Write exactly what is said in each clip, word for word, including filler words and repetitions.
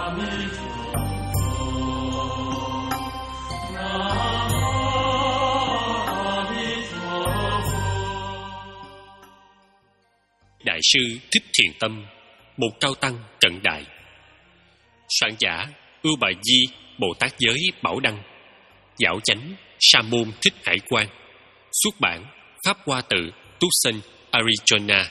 Đại sư Thích Thiền Tâm, một cao tăng cận đại. Soạn giả Ưu Bà Di Bồ Tát Giới Bảo Đăng. Giảo chánh Sa môn Thích Hải Quan. Xuất bản Pháp Hoa Tự, Tucson, Arizona.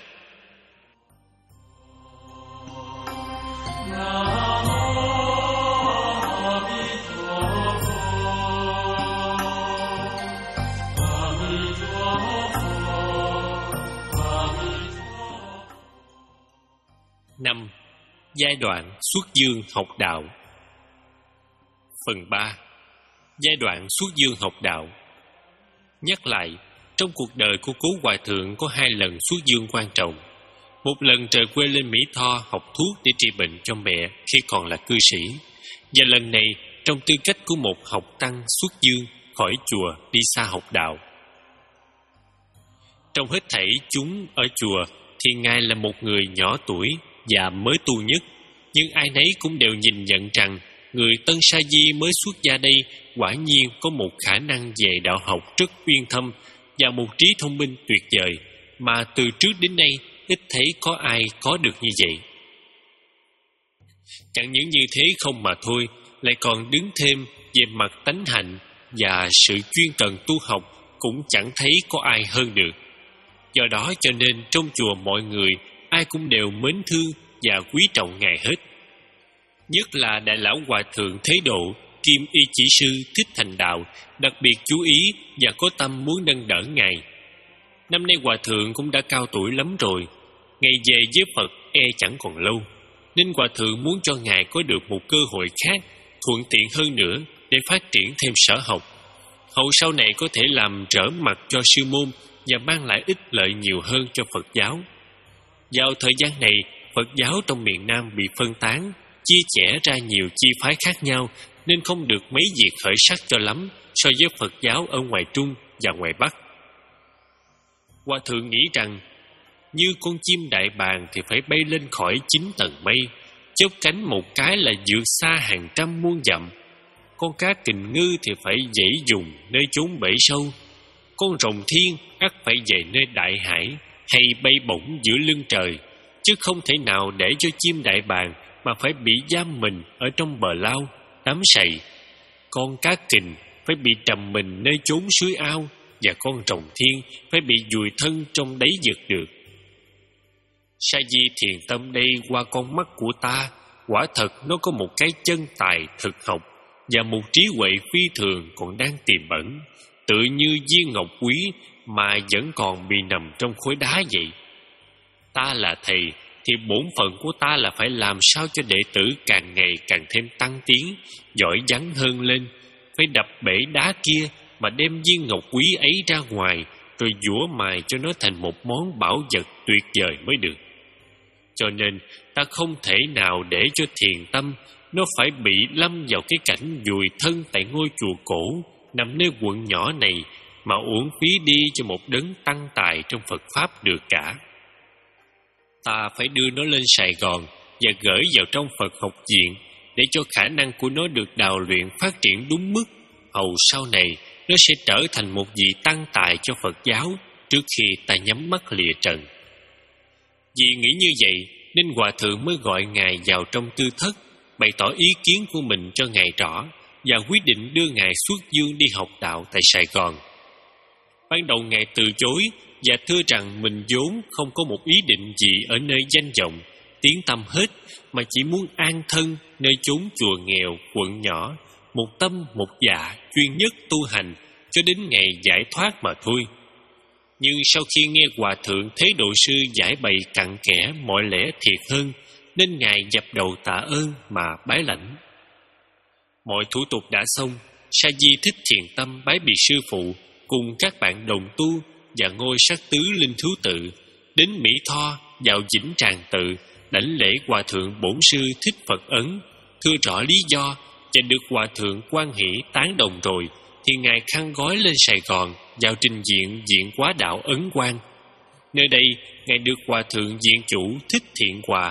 Năm. Giai đoạn xuất dương học đạo. Phần ba. Giai đoạn xuất dương học đạo. Nhắc lại, trong cuộc đời của Cố Hòa Thượng có hai lần xuất dương quan trọng. Một lần trời quê lên Mỹ Tho học thuốc để trị bệnh cho mẹ khi còn là cư sĩ, và lần này trong tư cách của một học tăng xuất dương khỏi chùa đi xa học đạo. Trong hết thảy chúng ở chùa thì Ngài là một người nhỏ tuổi và mới tu nhất, nhưng ai nấy cũng đều nhìn nhận rằng người Tân Sa Di mới xuất gia đây quả nhiên có một khả năng về đạo học rất uyên thâm và một trí thông minh tuyệt vời mà từ trước đến nay ít thấy có ai có được như vậy. Chẳng những như thế không mà thôi, lại còn đứng thêm về mặt tánh hạnh và sự chuyên cần tu học cũng chẳng thấy có ai hơn được. Do đó cho nên trong chùa mọi người ai cũng đều mến thương và quý trọng Ngài hết. Nhất là Đại Lão Hòa Thượng Thế Độ, Kim Y Chỉ Sư Thích Thành Đạo đặc biệt chú ý và có tâm muốn nâng đỡ Ngài. Năm nay Hòa Thượng cũng đã cao tuổi lắm rồi, ngày về với Phật e chẳng còn lâu, nên Hòa Thượng muốn cho Ngài có được một cơ hội khác, thuận tiện hơn nữa để phát triển thêm sở học. Hậu sau này có thể làm trở mặt cho sư môn và mang lại ích lợi nhiều hơn cho Phật giáo. Vào thời gian này, Phật giáo trong miền Nam bị phân tán, chia chẻ ra nhiều chi phái khác nhau, nên không được mấy việc khởi sắc cho lắm so với Phật giáo ở ngoài Trung và ngoài Bắc. Hòa Thượng nghĩ rằng, như con chim đại bàng thì phải bay lên khỏi chín tầng mây, chớp cánh một cái là vượt xa hàng trăm muôn dặm. Con cá kình ngư thì phải dãy dùng nơi chốn bể sâu. Con rồng thiên ắt phải về nơi đại hải hay bay bổng giữa lưng trời, chứ không thể nào để cho chim đại bàng mà phải bị giam mình ở trong bờ lao, đám sậy. Con cá kình phải bị trầm mình nơi chốn suối ao, và con rồng thiên phải bị vùi thân trong đáy vực được. Sa Di Thiền Tâm đây qua con mắt của ta, quả thật nó có một cái chân tài thực học và một trí huệ phi thường còn đang tiềm ẩn, tự như viên ngọc quý mà vẫn còn bị nằm trong khối đá vậy. Ta là thầy thì bổn phận của ta là phải làm sao cho đệ tử càng ngày càng thêm tăng tiến, giỏi giắng hơn lên, phải đập bể đá kia mà đem viên ngọc quý ấy ra ngoài, rồi giũa mài cho nó thành một món bảo vật tuyệt vời mới được. Cho nên ta không thể nào để cho Thiền Tâm nó phải bị lâm vào cái cảnh vùi thân tại ngôi chùa cổ nằm nơi quận nhỏ này mà uổng phí đi cho một đấng tăng tài trong Phật Pháp được cả. Ta phải đưa nó lên Sài Gòn và gửi vào trong Phật học viện để cho khả năng của nó được đào luyện phát triển đúng mức. Hầu sau này nó sẽ trở thành một vị tăng tài cho Phật giáo trước khi ta nhắm mắt lìa trần. Vì nghĩ như vậy nên Hòa Thượng mới gọi Ngài vào trong tư thất, bày tỏ ý kiến của mình cho Ngài rõ và quyết định đưa Ngài xuất dương đi học đạo tại Sài Gòn. Ban đầu Ngài từ chối và thưa rằng mình vốn không có một ý định gì ở nơi danh vọng, tiếng tăm hết, mà chỉ muốn an thân nơi chốn chùa nghèo, quận nhỏ, một tâm một dạ chuyên nhất tu hành cho đến ngày giải thoát mà thôi. Nhưng sau khi nghe Hòa Thượng Thế Độ Sư giải bày cặn kẽ mọi lẽ thiệt hơn, nên Ngài dập đầu tạ ơn mà bái lãnh. Mọi thủ tục đã xong, Sa Di Thích Thiền Tâm bái biệt sư phụ cùng các bạn đồng tu và ngôi sắc tứ linh thú tự đến Mỹ Tho vào Vĩnh Tràng Tự lãnh lễ Hòa Thượng Bổn Sư Thích Phật Ấn, thưa rõ lý do và được Hòa Thượng quan hỷ tán đồng rồi, thì Ngài khăn gói lên Sài Gòn vào trình diện Viện Quá Đạo Ấn Quang. Nơi đây Ngài được Hòa Thượng Viện Chủ Thích Thiện Hòa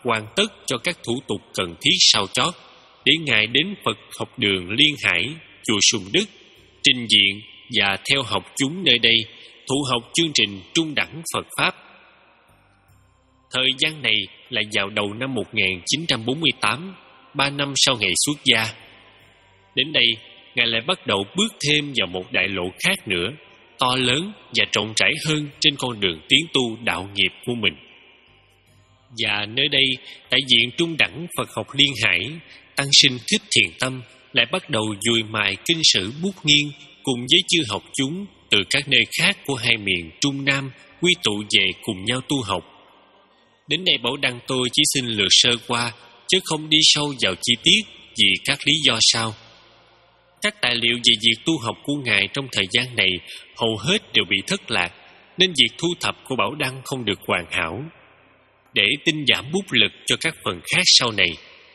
hoàn tất cho các thủ tục cần thiết sau chót, để Ngài đến Phật học đường Liên Hải, chùa Sùng Đức, trình diện và theo học chúng nơi đây, thụ học chương trình trung đẳng Phật Pháp. Thời gian này là vào đầu năm một nghìn chín trăm bốn mươi tám, ba năm sau ngày xuất gia. Đến đây, Ngài lại bắt đầu bước thêm vào một đại lộ khác nữa, to lớn và rộng rãi hơn trên con đường tiến tu đạo nghiệp của mình. Và nơi đây, tại viện trung đẳng Phật học Liên Hải, tăng sinh Thích Thiền Tâm lại bắt đầu dùi mài kinh sử bút nghiêng cùng với chư học chúng từ các nơi khác của hai miền Trung Nam quy tụ về cùng nhau tu học. Đến đây Bảo Đăng tôi chỉ xin lược sơ qua, chứ không đi sâu vào chi tiết vì các lý do sau. Các tài liệu về việc tu học của Ngài trong thời gian này hầu hết đều bị thất lạc, nên việc thu thập của Bảo Đăng không được hoàn hảo. Để tinh giảm bút lực cho các phần khác sau này.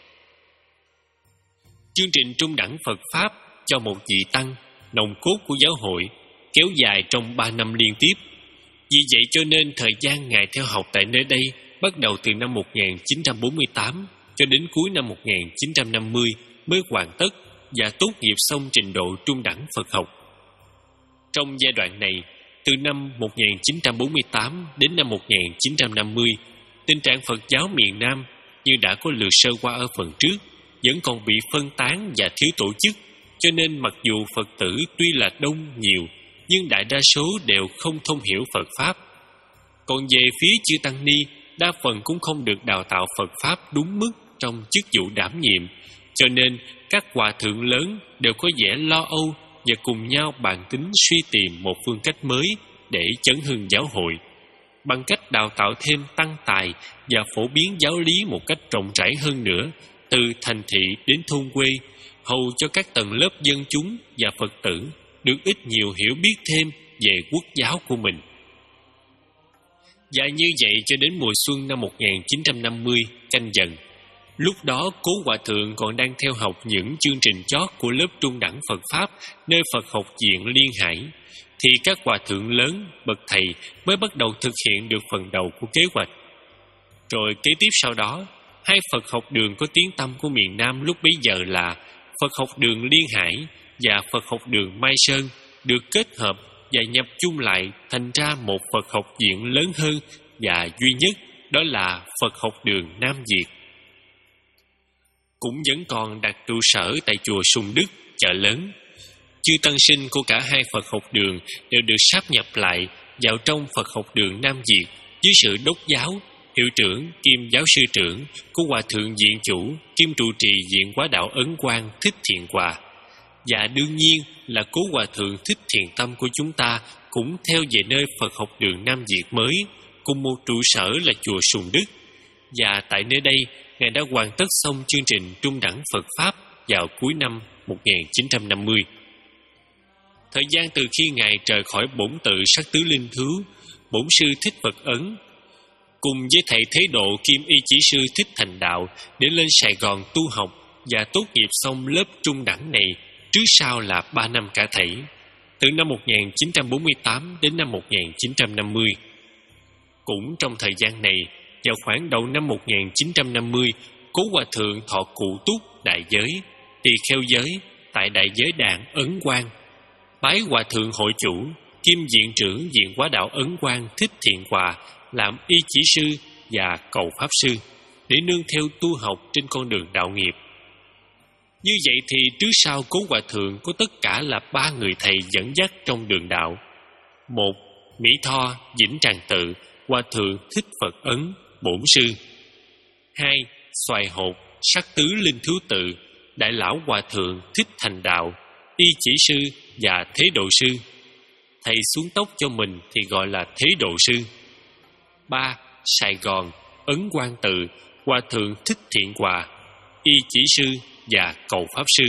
Chương trình trung đẳng Phật Pháp cho một vị tăng, nòng cốt của giáo hội, kéo dài trong ba năm liên tiếp. Vì vậy cho nên thời gian Ngài theo học tại nơi đây bắt đầu từ năm một nghìn chín trăm bốn mươi tám cho đến cuối năm một nghìn chín trăm năm mươi mới hoàn tất và tốt nghiệp xong trình độ trung đẳng Phật học. Trong giai đoạn này, từ năm một nghìn chín trăm bốn mươi tám đến năm một nghìn chín trăm năm mươi, tình trạng Phật giáo miền Nam như đã có lược sơ qua ở phần trước vẫn còn bị phân tán và thiếu tổ chức, cho nên mặc dù Phật tử tuy là đông nhiều, nhưng đại đa số đều không thông hiểu Phật Pháp. Còn về phía chư tăng ni, đa phần cũng không được đào tạo Phật Pháp đúng mức trong chức vụ đảm nhiệm, cho nên các hòa thượng lớn đều có vẻ lo âu và cùng nhau bàn tính suy tìm một phương cách mới để chấn hưng giáo hội, bằng cách đào tạo thêm tăng tài và phổ biến giáo lý một cách rộng rãi hơn nữa, từ thành thị đến thôn quê, hầu cho các tầng lớp dân chúng và Phật tử được ít nhiều hiểu biết thêm về quốc giáo của mình. Và như vậy cho đến mùa xuân năm một nghìn chín trăm năm mươi Canh Dần, lúc đó Cố Hòa Thượng còn đang theo học những chương trình chót của lớp trung đẳng Phật Pháp nơi Phật học viện Liên Hải, thì các hòa thượng lớn, bậc thầy mới bắt đầu thực hiện được phần đầu của kế hoạch. Rồi kế tiếp sau đó, hai Phật học đường có tiếng tăm của miền Nam lúc bấy giờ là Phật học đường Liên Hải và Phật học đường Mai Sơn được kết hợp và nhập chung lại thành ra một Phật học viện lớn hơn và duy nhất, đó là Phật học đường Nam Việt. Cũng vẫn còn đặt trụ sở tại chùa Sùng Đức, chợ lớn. Chư tăng sinh của cả hai Phật học đường đều được sáp nhập lại vào trong Phật học đường Nam Việt dưới sự đốc giáo, hiệu trưởng kiêm giáo sư trưởng của Hòa thượng viện chủ kiêm trụ trì viện Quá Đạo Ấn Quang Thích Thiện Hòa. Và đương nhiên là Cố Hòa thượng Thích Thiền Tâm của chúng ta cũng theo về nơi Phật học đường Nam Việt mới, cùng một trụ sở là chùa Sùng Đức. Và tại nơi đây, Ngài đã hoàn tất xong chương trình trung đẳng Phật Pháp vào cuối năm một nghìn chín trăm năm mươi. Thời gian từ khi Ngài rời khỏi bổn tự Sắc Tứ Linh Thứ, bổn sư Thích Phật Ấn, cùng với thầy Thế Độ kiêm y chỉ sư Thích Thành Đạo để lên Sài Gòn tu học và tốt nghiệp xong lớp trung đẳng này, trước sau là ba năm cả thảy, từ năm một nghìn chín trăm bốn mươi tám đến năm một nghìn chín trăm năm mươi. Cũng trong thời gian này, vào khoảng đầu năm một nghìn chín trăm năm mươi, Cố Hòa thượng thọ cụ túc đại giới, tỳ kheo giới tại đại giới đàn Ấn Quang, bái Hòa thượng hội chủ kiêm viện trưởng viện Quá Đạo Ấn Quang Thích Thiện Hòa làm y chỉ sư và cầu pháp sư để nương theo tu học trên con đường đạo nghiệp. Như vậy thì trước sau Cố Hòa thượng có tất cả là ba người thầy dẫn dắt trong đường đạo. Một, Mỹ Tho Vĩnh Tràng Tự Hòa thượng Thích Phật Ấn bổn sư. Hai, Xoài Hột Sắc Tứ Linh Thứ Tự Đại lão Hòa thượng Thích Thành Đạo y chỉ sư và Thế Độ sư. Thầy xuống tóc cho mình thì gọi là Thế Độ sư. Ba, Sài Gòn Ấn Quang Tự Hòa thượng Thích Thiện Hòa y chỉ sư và cầu pháp sư.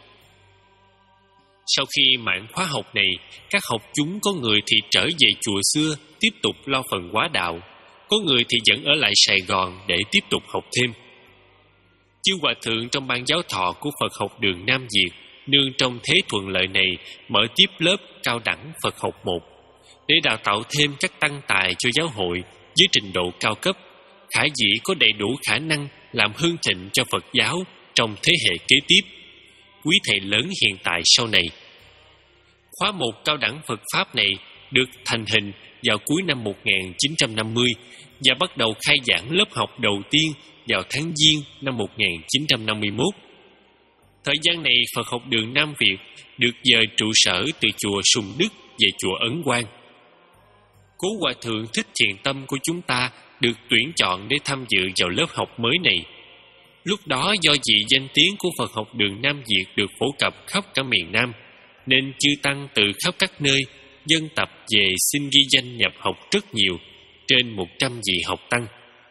Sau khi mãn khóa học này, các học chúng có người thì trở về chùa xưa tiếp tục lo phần hóa đạo, có người thì vẫn ở lại Sài Gòn để tiếp tục học thêm. Chư Hòa thượng trong ban giáo thọ của Phật học đường Nam Việt nương trong thế thuận lợi này mở tiếp lớp cao đẳng Phật học một để đào tạo thêm các tăng tài cho giáo hội với trình độ cao cấp, khả dĩ có đầy đủ khả năng làm hưng thịnh cho Phật giáo trong thế hệ kế tiếp, quý thầy lớn hiện tại sau này. Khóa một cao đẳng Phật Pháp này được thành hình vào cuối năm một nghìn chín trăm năm mươi và bắt đầu khai giảng lớp học đầu tiên vào tháng Giêng năm một nghìn chín trăm năm mươi mốt. Thời gian này, Phật học đường Nam Việt được dời trụ sở từ chùa Sùng Đức về chùa Ấn Quang. Cố Hòa Thượng Thích Thiện Tâm của chúng ta được tuyển chọn để tham dự vào lớp học mới này. Lúc đó do vì danh tiếng của Phật học đường Nam Việt được phổ cập khắp cả miền Nam, nên chư tăng từ khắp các nơi dân tập về xin ghi danh nhập học rất nhiều, trên một trăm vị học tăng.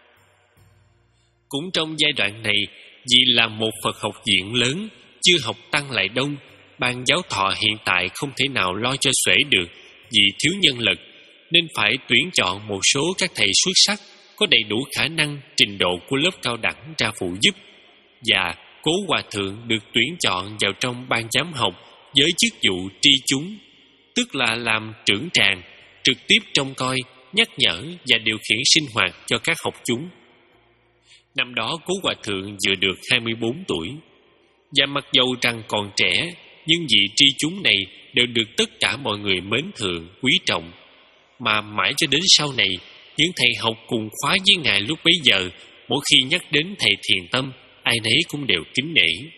Cũng trong giai đoạn này, vì là một Phật học viện lớn, chư học tăng lại đông, ban giáo thọ hiện tại không thể nào lo cho xuể được vì thiếu nhân lực, nên phải tuyển chọn một số các thầy xuất sắc có đầy đủ khả năng, trình độ của lớp cao đẳng ra phụ giúp. Và Cố Hòa Thượng được tuyển chọn vào trong ban giám học với chức vụ tri chúng, tức là làm trưởng tràng, trực tiếp trông coi, nhắc nhở và điều khiển sinh hoạt cho các học chúng. Năm đó Cố Hòa Thượng vừa được hai mươi bốn tuổi, và mặc dầu rằng còn trẻ, nhưng vị tri chúng này đều được tất cả mọi người mến thương, quý trọng. Mà mãi cho đến sau này, những thầy học cùng khóa với Ngài lúc bấy giờ, mỗi khi nhắc đến thầy Thiền Tâm, ai nấy cũng đều kính nể.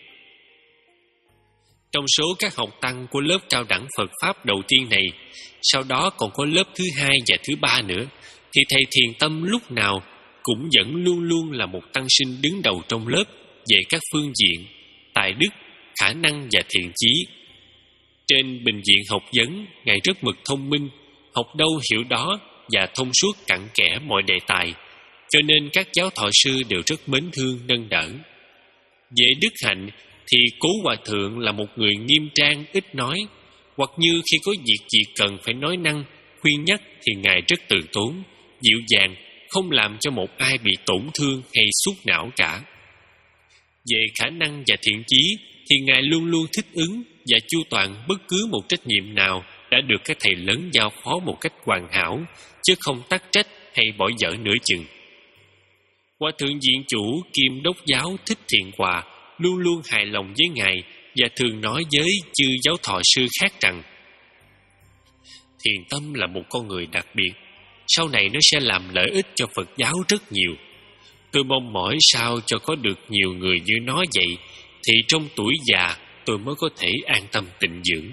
Trong số các học tăng của lớp cao đẳng Phật Pháp đầu tiên này, sau đó còn có lớp thứ hai và thứ ba nữa, thì thầy Thiền Tâm lúc nào cũng vẫn luôn luôn là một tăng sinh đứng đầu trong lớp về các phương diện tài đức, khả năng và thiện chí. Trên bình diện học vấn, Ngài rất mực thông minh, học đâu hiểu đó và thông suốt cặn kẽ mọi đề tài, cho nên các giáo thọ sư đều rất mến thương nâng đỡ. Về đức hạnh thì Cố Hòa Thượng là một người nghiêm trang, ít nói, hoặc như khi có việc gì cần phải nói năng, khuyên nhắc thì Ngài rất từ tốn, dịu dàng, không làm cho một ai bị tổn thương hay xúc não cả. Về khả năng và thiện chí thì Ngài luôn luôn thích ứng và chu toàn bất cứ một trách nhiệm nào đã được các thầy lớn giao phó một cách hoàn hảo, chứ không tắc trách hay bỏ dở nửa chừng. Hòa Thượng Viện Chủ kiêm Đốc giáo Thích Thiện Hòa luôn luôn hài lòng với Ngài và thường nói với chư giáo thọ sư khác rằng: Thiền Tâm là một con người đặc biệt, sau này nó sẽ làm lợi ích cho Phật giáo rất nhiều. Tôi mong mỏi sao cho có được nhiều người như nó vậy, thì trong tuổi già tôi mới có thể an tâm tịnh dưỡng.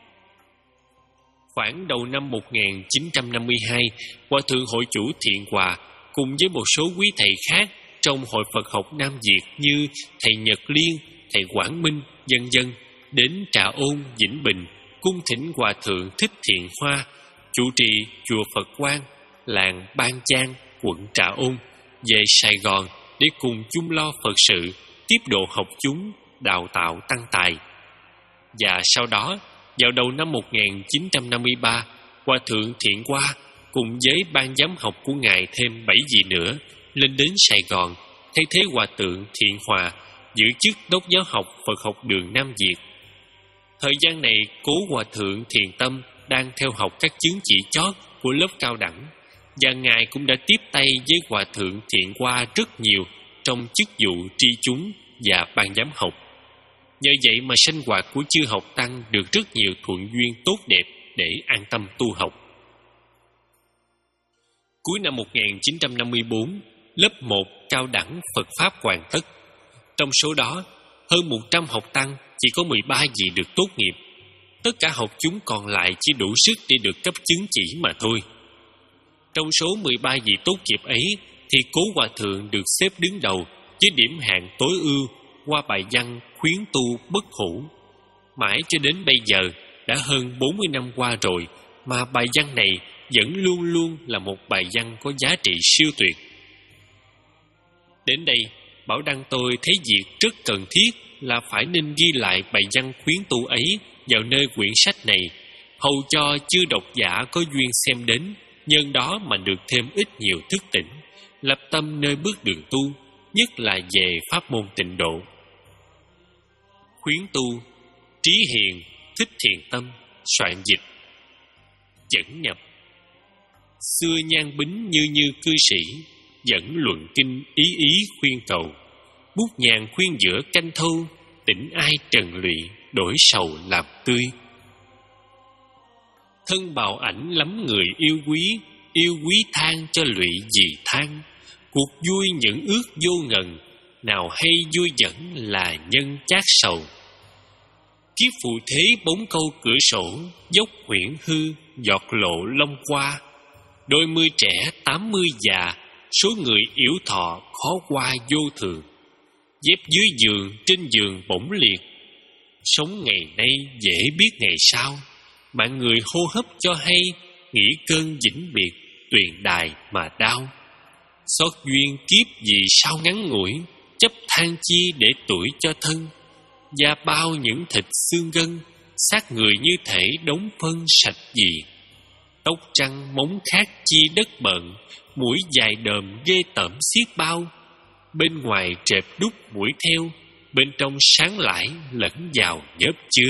Khoảng đầu năm một nghìn chín trăm năm mươi hai, Hòa Thượng Hội Chủ Thiện Hòa cùng với một số quý thầy khác trong Hội Phật học Nam Việt như thầy Nhật Liên, thầy Quảng Minh, vân vân đến Trà Ôn, Vĩnh Bình, cung thỉnh Hòa Thượng Thích Thiện Hoa chủ trì chùa Phật Quang, làng Ban Chang, quận Trà Ôn, về Sài Gòn để cùng chung lo Phật sự, tiếp độ học chúng, đào tạo tăng tài. Và sau đó, vào đầu năm một nghìn chín trăm năm mươi ba, Hòa Thượng Thiện Hoa cùng với ban giám học của Ngài thêm bảy vị nữa lên đến Sài Gòn, thay thế Hòa Thượng Thiện Hòa giữ chức Đốc giáo học Phật học đường Nam Việt. Thời gian này, Cố Hòa Thượng Thiền Tâm đang theo học các chứng chỉ chót của lớp cao đẳng, và Ngài cũng đã tiếp tay với Hòa Thượng Thiện Hoa rất nhiều trong chức vụ tri chúng và ban giám học. Nhờ vậy mà sinh hoạt của chư học tăng được rất nhiều thuận duyên tốt đẹp để an tâm tu học. Cuối năm một nghìn chín trăm năm mươi bốn, lớp một cao đẳng Phật Pháp hoàn tất. Trong số đó, hơn một trăm học tăng chỉ có mười ba vị được tốt nghiệp. Tất cả học chúng còn lại chỉ đủ sức để được cấp chứng chỉ mà thôi. Trong số mười ba vị tốt nghiệp ấy thì Cố Hòa Thượng được xếp đứng đầu với điểm hạng tối ưu qua bài văn Khuyến Tu Bất Hủ. Mãi cho đến bây giờ, đã hơn bốn mươi năm qua rồi mà bài văn này vẫn luôn luôn là một bài văn có giá trị siêu tuyệt. Đến đây, Bảo Đăng tôi thấy việc rất cần thiết là phải nên ghi lại bài văn khuyến tu ấy vào nơi quyển sách này, hầu cho chư độc giả có duyên xem đến, nhân đó mà được thêm ít nhiều thức tỉnh, lập tâm nơi bước đường tu, nhất là về pháp môn tịnh độ. Khuyến tu, Trí Hiền, Thích Thiền Tâm, soạn dịch. Dẫn nhập. Xưa Nhan Bính như như cư sĩ, dẫn luận kinh ý ý khuyên cầu. Bút nhàn khuyên giữa canh thâu, tỉnh ai trần lụy, đổi sầu làm tươi. Thân bào ảnh lắm người yêu quý, yêu quý than cho lụy gì than. Cuộc vui những ước vô ngần, nào hay vui dẫn là nhân chát sầu. Kiếp phù thế bốn câu cửa sổ, dốc huyễn hư, giọt lộ long qua. Đôi mươi trẻ tám mươi già, số người yếu thọ khó qua vô thường. Dép dưới giường, trên giường bỗng liệt. Sống ngày nay dễ biết ngày sau, mạng người hô hấp cho hay, nghĩ cơn vĩnh biệt, tuyền đài mà đau. Xót duyên kiếp vì sao ngắn ngủi, chấp than chi để tuổi cho thân. Da bao những thịt xương gân, xác người như thể đống phân sạch gì. Tóc trắng móng khác chi đất bận, mũi dài đờm ghê tởm xiết bao. Bên ngoài trẹp đúc mũi theo, bên trong sáng lải lẫn vào nhớp chưa.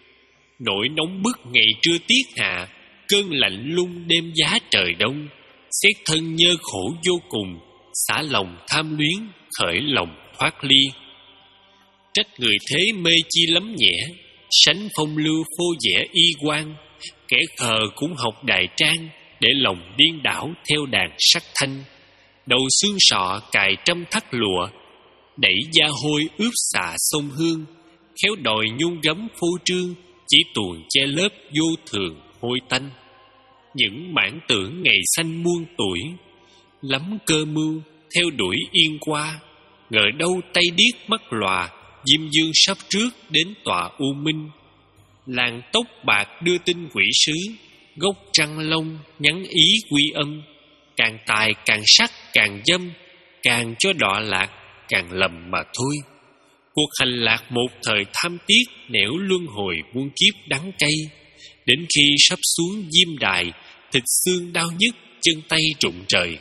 Nỗi nóng bức ngày trưa tiết hạ, cơn lạnh lung đêm giá trời đông. Xét thân nhơ khổ vô cùng, xả lòng tham luyến, khởi lòng thoát ly. Trách người thế mê chi lắm nhẹ, sánh phong lưu phô vẽ y quan. Kẻ khờ cũng học đại trang, để lòng điên đảo theo đàn sắc thanh. Đầu xương sọ cài trăm thắt lụa, đẩy da hôi ướp xạ sông hương. Khéo đòi nhung gấm phô trương, chỉ tuồn che lớp vô thường hôi tanh. Những mãn tưởng ngày xanh muôn tuổi, lắm cơ mưu theo đuổi yên qua. Ngờ đâu tay điếc mắt lòa, diêm dương sắp trước đến tòa u minh. Làng tóc bạc đưa tin quỷ sứ, gốc trăng long nhắn ý quy âm. Càng tài càng sắc càng dâm, càng cho đọa lạc càng lầm mà thôi. Cuộc hành lạc một thời tham tiếc, nẻo luân hồi muôn kiếp đắng cay. Đến khi sắp xuống diêm đài, thịt xương đau nhức, chân tay rụng trời.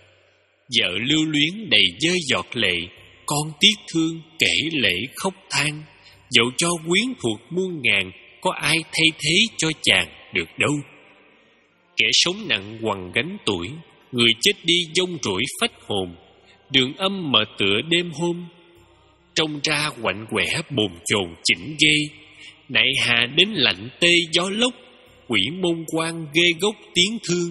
Vợ lưu luyến đầy rơi giọt lệ, con tiếc thương kể lễ khóc than. Dẫu cho quyến thuộc muôn ngàn, có ai thay thế cho chàng được đâu. Kẻ sống nặng quằn gánh tuổi, người chết đi dông rủi phách hồn. Đường âm mở tựa đêm hôm, trông ra quạnh quẻ bồn chồn chỉnh ghê. Nại hà đến lạnh tê gió lốc, quỷ môn quan ghê gốc tiếng thương.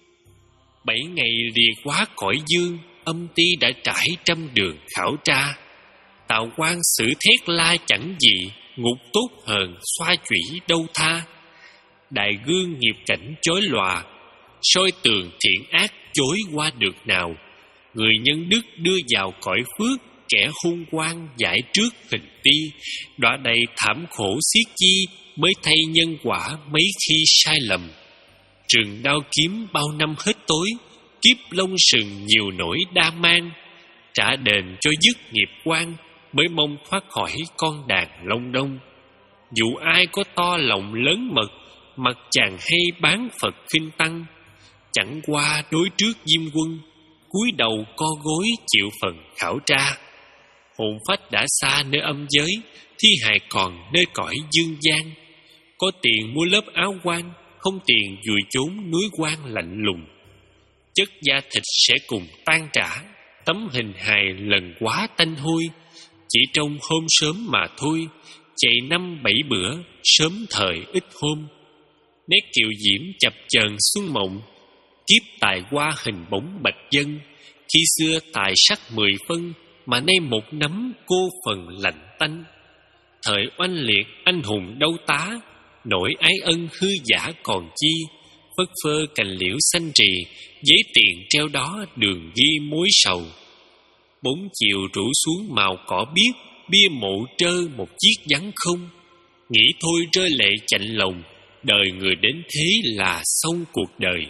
Bảy ngày lìa quá cõi dương, âm ti đã trải trăm đường khảo tra. Tào quan xử thét la chẳng gì, ngục tốt hờn xoa chủy đâu tha. Đại gương nghiệp cảnh chói lòa, soi tường thiện ác chối qua được nào. Người nhân đức đưa vào cõi phước, kẻ hung quan giải trước hình ti. Đọa đầy thảm khổ xiết chi, mới thay nhân quả mấy khi sai lầm. Rừng đao kiếm bao năm hết tối, kiếp lông sừng nhiều nỗi đa mang. Trả đền cho dứt nghiệp quan, mới mong thoát khỏi con đàn long đông. Dù ai có to lòng lớn mật, mặt chàng hay bán Phật khinh tăng. Chẳng qua đối trước diêm quân, cúi đầu co gối chịu phần khảo tra. Hồn phách đã xa nơi âm giới, thi hài còn nơi cõi dương gian. Có tiền mua lớp áo quan, không tiền vùi chốn núi quan lạnh lùng. Chất da thịt sẽ cùng tan trả, tấm hình hài lần quá tanh hôi. Chỉ trong hôm sớm mà thôi, chạy năm bảy bữa, sớm thời ít hôm. Nét kiều diễm chập chờn xuân mộng, kiếp tài qua hình bóng bạch dân. Khi xưa tài sắc mười phân, mà nay một nắm cô phần lạnh tanh. Thời oanh liệt anh hùng đâu tá, nỗi ái ân hư giả còn chi. Phất phơ cành liễu xanh rì, giấy tiền treo đó đường ghi mối sầu. Bốn chiều rủ xuống màu cỏ biếc, bia mộ trơ một chiếc vắng không. Nghĩ thôi rơi lệ chạnh lòng, đời người đến thế là xong cuộc đời.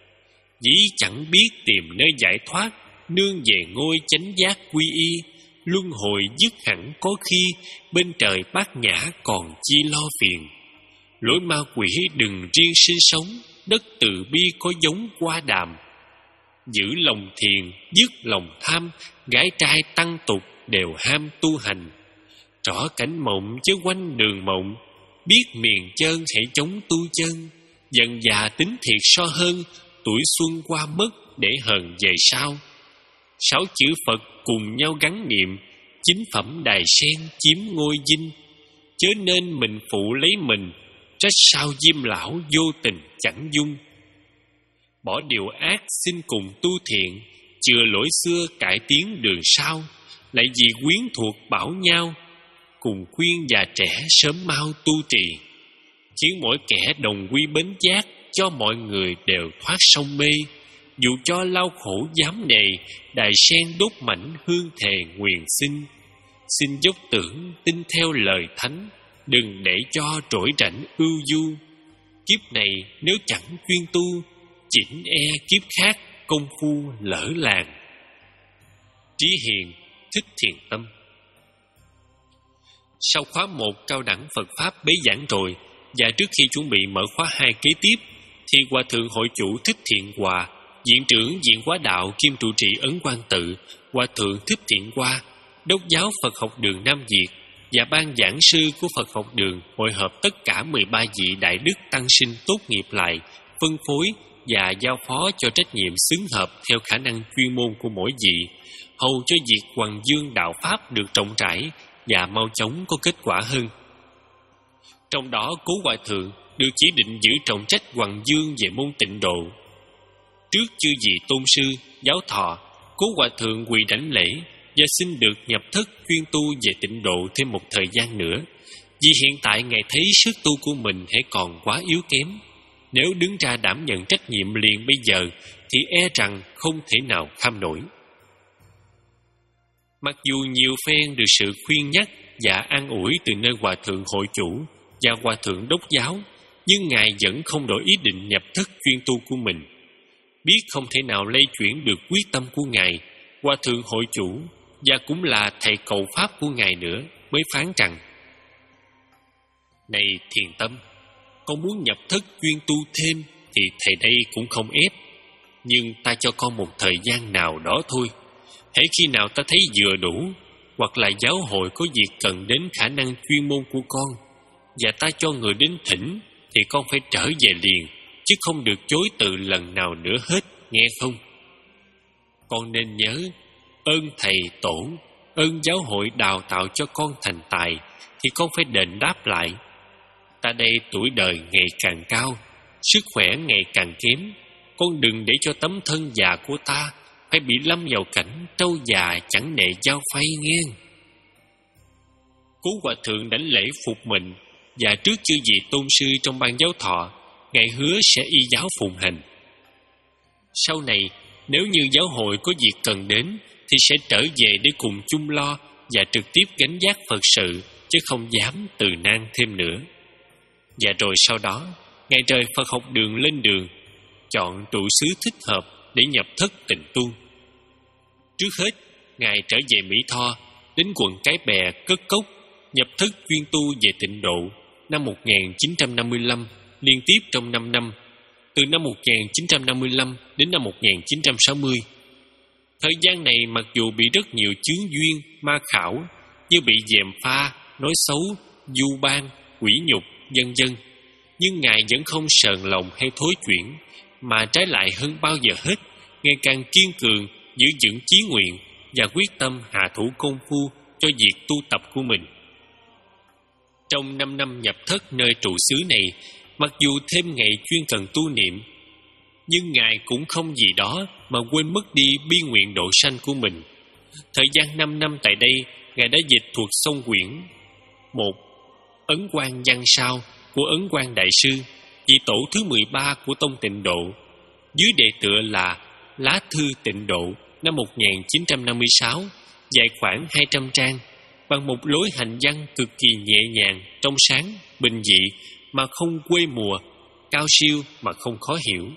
Dĩ chẳng biết tìm nơi giải thoát, nương về ngôi chánh giác quy y. Luân hồi dứt hẳn có khi, bên trời bát nhã còn chi lo phiền. Lối ma quỷ đừng riêng sinh sống, đất từ bi có giống qua đàm. Giữ lòng thiền, dứt lòng tham, gái trai tăng tục đều ham tu hành. Rõ cảnh mộng chứ quanh đường mộng, biết miền chân hãy chống tu chân. Dần già tính thiệt so hơn, tuổi xuân qua mất để hờn về sau. sáu chữ Phật cùng nhau gắn niệm, chính phẩm đài sen chiếm ngôi dinh. Chớ nên mình phụ lấy mình, trách sao Diêm lão vô tình chẳng dung. Bỏ điều ác xin cùng tu thiện, chừa lỗi xưa cải tiến đường sau. Lại vì quyến thuộc bảo nhau, cùng khuyên già trẻ sớm mau tu trì. Khiến mỗi kẻ đồng quy bến giác, cho mọi người đều thoát sông mê. Dù cho lao khổ dám nề, đài sen đốt mảnh hương thề nguyện xin. Xin dốc tưởng tin theo lời thánh, đừng để cho trỗi rảnh ưu du. Kiếp này nếu chẳng chuyên tu, chỉnh e kiếp khác công phu lỡ làng. Trí Hiền, Thích Thiền Tâm. Sau khóa một cao đẳng Phật Pháp bế giảng rồi, và trước khi chuẩn bị mở khóa hai kế tiếp, thì Hòa Thượng Hội Chủ Thích Thiện Hòa, Viện trưởng Viện Hóa Đạo kiêm trụ trì Ấn Quang Tự, Hòa Thượng Thích Thiện Hoa, Đốc giáo Phật học đường Nam Việt và ban giảng sư của Phật học đường hội hợp tất cả mười ba vị đại đức tăng sinh tốt nghiệp lại, phân phối và giao phó cho trách nhiệm xứng hợp theo khả năng chuyên môn của mỗi vị, hầu cho việc hoằng dương đạo Pháp được rộng rãi và mau chóng có kết quả hơn. Trong đó, Cố Hòa Thượng được chỉ định giữ trọng trách hoằng dương về môn Tịnh Độ. Trước chư vị tôn sư, giáo thọ, Cố Hòa Thượng quỳ đảnh lễ và xin được nhập thất chuyên tu về Tịnh Độ thêm một thời gian nữa, vì hiện tại Ngài thấy sức tu của mình hãy còn quá yếu kém. Nếu đứng ra đảm nhận trách nhiệm liền bây giờ thì e rằng không thể nào kham nổi. Mặc dù nhiều phen được sự khuyên nhắc và an ủi từ nơi Hòa Thượng Hội Chủ và Hòa Thượng Đốc giáo, nhưng Ngài vẫn không đổi ý định nhập thất chuyên tu của mình. Biết không thể nào lay chuyển được quyết tâm của Ngài, Hòa Thượng Hội Chủ và cũng là thầy cầu Pháp của Ngài nữa mới phán rằng: Này Thiền Tâm, con muốn nhập thất chuyên tu thêm thì thầy đây cũng không ép, nhưng ta cho con một thời gian nào đó thôi. Hễ khi nào ta thấy vừa đủ, hoặc là giáo hội có việc cần đến khả năng chuyên môn của con, và ta cho người đến thỉnh, thì con phải trở về liền, chứ không được chối từ lần nào nữa hết, nghe không? Con nên nhớ, ơn thầy tổ, ơn giáo hội đào tạo cho con thành tài, thì con phải đền đáp lại. Ta đây tuổi đời ngày càng cao, sức khỏe ngày càng kém, con đừng để cho tấm thân già của ta phải bị lâm vào cảnh trâu già chẳng nệ dao phay nghe. Cố Hòa Thượng đảnh lễ phục mệnh, và trước chư vị tôn sư trong ban giáo thọ, Ngài hứa sẽ y giáo phụng hành. Sau này, nếu như giáo hội có việc cần đến, thì sẽ trở về để cùng chung lo và trực tiếp gánh vác Phật sự, chứ không dám từ nan thêm nữa. Và rồi sau đó, Ngài rời Phật học đường lên đường, chọn trụ xứ thích hợp để nhập thất tịnh tu. Trước hết, Ngài trở về Mỹ Tho, đến quận Cái Bè, Cất Cốc, nhập thất chuyên tu về Tịnh Độ năm một nghìn chín trăm năm mươi lăm, liên tiếp trong năm năm, từ năm một nghìn chín trăm năm mươi lăm đến năm một nghìn chín trăm sáu mươi. Thời gian này mặc dù bị rất nhiều chướng duyên, ma khảo, như bị gièm pha, nói xấu, du ban, quỷ nhục, vân vân, nhưng Ngài vẫn không sờn lòng hay thối chuyển, mà trái lại hơn bao giờ hết, ngày càng kiên cường, giữ vững chí nguyện và quyết tâm hạ thủ công phu cho việc tu tập của mình. Trong năm năm nhập thất nơi trụ xứ này, mặc dù thêm ngày chuyên cần tu niệm, nhưng Ngài cũng không vì đó mà quên mất đi bi nguyện độ sanh của mình. Thời gian năm năm tại đây, Ngài đã dịch thuộc song quyển: một. Ấn Quang Văn Sao của Ấn Quang Đại Sư, vị tổ thứ mười ba của Tông Tịnh Độ, dưới đề tựa là Lá Thư Tịnh Độ năm một nghìn chín trăm năm mươi sáu, dài khoảng hai trăm trang, bằng một lối hành văn cực kỳ nhẹ nhàng, trong sáng, bình dị mà không quê mùa, cao siêu mà không khó hiểu.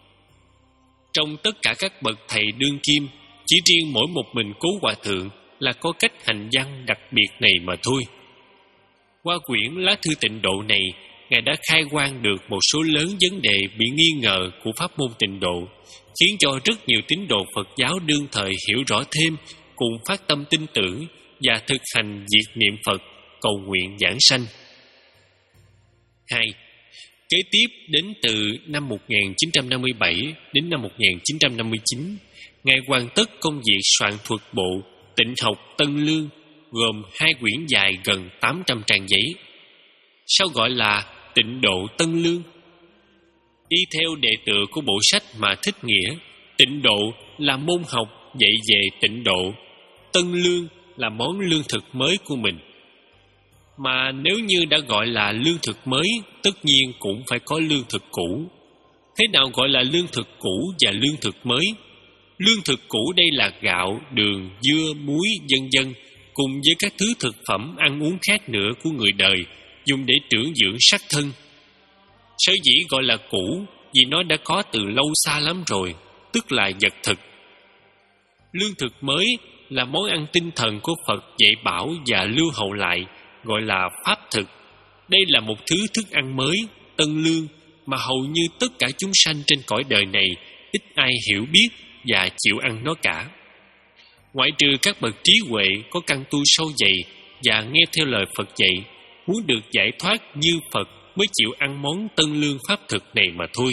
Trong tất cả các bậc thầy đương kim, chỉ riêng mỗi một mình Cố Hòa Thượng là có cách hành văn đặc biệt này mà thôi. Qua quyển Lá Thư Tịnh Độ này, Ngài đã khai quang được một số lớn vấn đề bị nghi ngờ của pháp môn Tịnh Độ, khiến cho rất nhiều tín đồ Phật giáo đương thời hiểu rõ thêm, cùng phát tâm tin tưởng và thực hành việc niệm Phật, cầu nguyện giảng sanh. Hai. Kế kế tiếp đến từ năm một nghìn chín trăm năm mươi bảy đến năm một nghìn chín trăm năm mươi chín, Ngài hoàn tất công việc soạn thuật bộ Tịnh học Tân Lương, gồm hai quyển dài gần tám trăm trang giấy. Sao gọi là Tịnh độ Tân Lương? Y theo đề tựa của bộ sách mà thích nghĩa, tịnh độ là môn học dạy về tịnh độ, Tân Lương là món lương thực mới của mình. Mà nếu như đã gọi là lương thực mới, tất nhiên cũng phải có lương thực cũ. Thế nào gọi là lương thực cũ và lương thực mới? Lương thực cũ đây là gạo, đường, dưa, muối, vân vân, cùng với các thứ thực phẩm ăn uống khác nữa của người đời, dùng để trưởng dưỡng sắc thân. Sở dĩ gọi là cũ vì nó đã có từ lâu xa lắm rồi, tức là vật thực. Lương thực mới là món ăn tinh thần của Phật dạy bảo và lưu hậu lại, gọi là pháp thực. Đây là một thứ thức ăn mới, tân lương, mà hầu như tất cả chúng sanh trên cõi đời này ít ai hiểu biết và chịu ăn nó cả. Ngoại trừ các bậc trí huệ có căn tu sâu dày và nghe theo lời Phật dạy, muốn được giải thoát như Phật mới chịu ăn món tân lương pháp thực này mà thôi.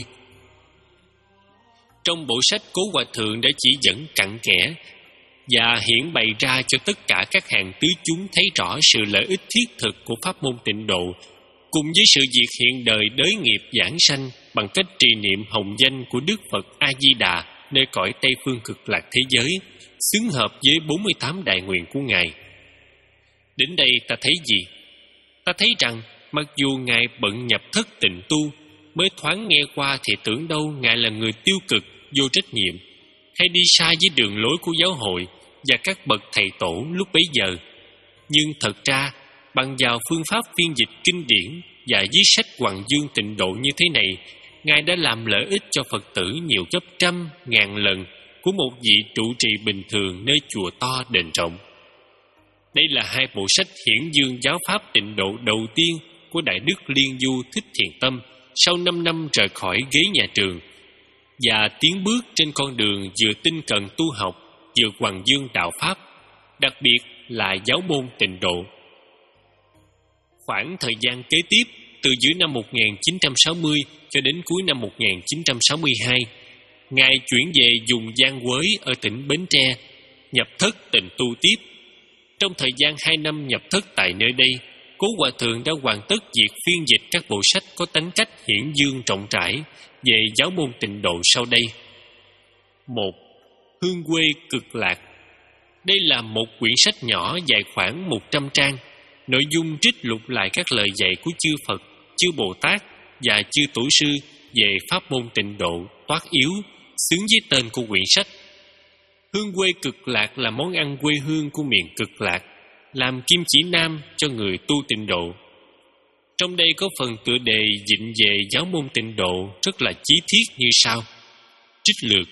Trong bộ sách, Cố Hòa Thượng đã chỉ dẫn cặn kẽ và hiển bày ra cho tất cả các hàng tứ chúng thấy rõ sự lợi ích thiết thực của pháp môn tịnh độ, cùng với sự việc hiện đời đới nghiệp giảng sanh bằng cách trì niệm hồng danh của Đức Phật A-di-đà nơi cõi Tây Phương Cực Lạc thế giới, xứng hợp với bốn mươi tám đại nguyện của Ngài. Đến đây ta thấy gì? Ta thấy rằng mặc dù Ngài bận nhập thất tịnh tu, mới thoáng nghe qua thì tưởng đâu Ngài là người tiêu cực, vô trách nhiệm, hay đi sai với đường lối của giáo hội và các bậc thầy tổ lúc bấy giờ. Nhưng thật ra, bằng vào phương pháp phiên dịch kinh điển và viết sách Hoàng Dương Tịnh Độ như thế này, Ngài đã làm lợi ích cho Phật tử nhiều gấp trăm, ngàn lần của một vị trụ trì bình thường nơi chùa to đền rộng. Đây là hai bộ sách hiển dương giáo pháp tịnh độ đầu tiên của Đại Đức Liên Du Thích Thiền Tâm sau năm năm rời khỏi ghế nhà trường và tiến bước trên con đường vừa tinh cần tu học vừa hoàng dương đạo pháp, đặc biệt là giáo môn tịnh độ. Khoảng thời gian kế tiếp, từ giữa năm một nghìn chín trăm sáu mươi cho đến cuối năm một nghìn chín trăm sáu mươi hai, Ngài chuyển về vùng Giang Quới ở tỉnh Bến Tre, nhập thất tịnh tu tiếp. Trong thời gian hai năm nhập thất tại nơi đây, Cố Hòa Thượng đã hoàn tất việc phiên dịch các bộ sách có tính cách hiển dương rộng rãi về giáo môn tịnh độ sau đây. Một. Hương quê cực lạc. Đây là một quyển sách nhỏ dài khoảng một trăm trang, nội dung trích lục lại các lời dạy của chư Phật, chư Bồ Tát và chư Tổ sư về pháp môn tịnh độ toát yếu, xứng với tên của quyển sách. Hương quê cực lạc là món ăn quê hương của miền cực lạc, làm kim chỉ nam cho người tu tịnh độ. Trong đây có phần tựa đề vịnh về giáo môn tịnh độ rất là chí thiết như sau. Trích lược: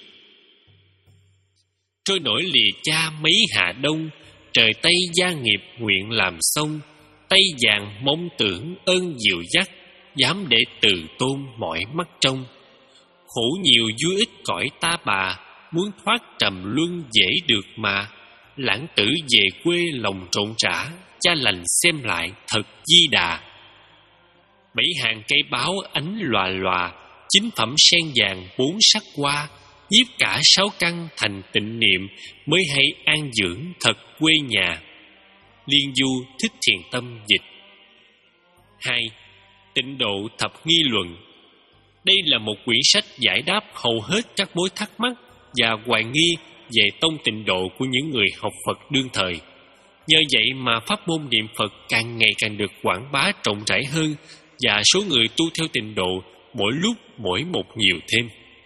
trôi nổi lìa cha mấy hạ đông, trời Tây gia nghiệp nguyện làm xong, Tây vàng mong tưởng ơn dìu dắt, dám để từ tôn mọi mắt trông. Khổ nhiều vui ít cõi ta bà, muốn thoát trầm luân dễ được mà. Lãng tử về quê lòng trộn trả, cha lành xem lại thật di đà. Bảy hàng cây báo ánh lòa lòa, chính phẩm sen vàng bốn sắc hoa, nhiếp cả sáu căn thành tịnh niệm, mới hay an dưỡng thật quê nhà. Liên Du Thích Thiền Tâm dịch. Hai. Tịnh độ thập nghi luận. Đây là một quyển sách giải đáp hầu hết các mối thắc mắc và hoài nghi về tông tịnh độ của những người học Phật đương thời. Nhờ vậy mà pháp môn niệm Phật càng ngày càng được quảng bá rộng rãi hơn, và số người tu theo tịnh độ mỗi lúc mỗi một nhiều thêm.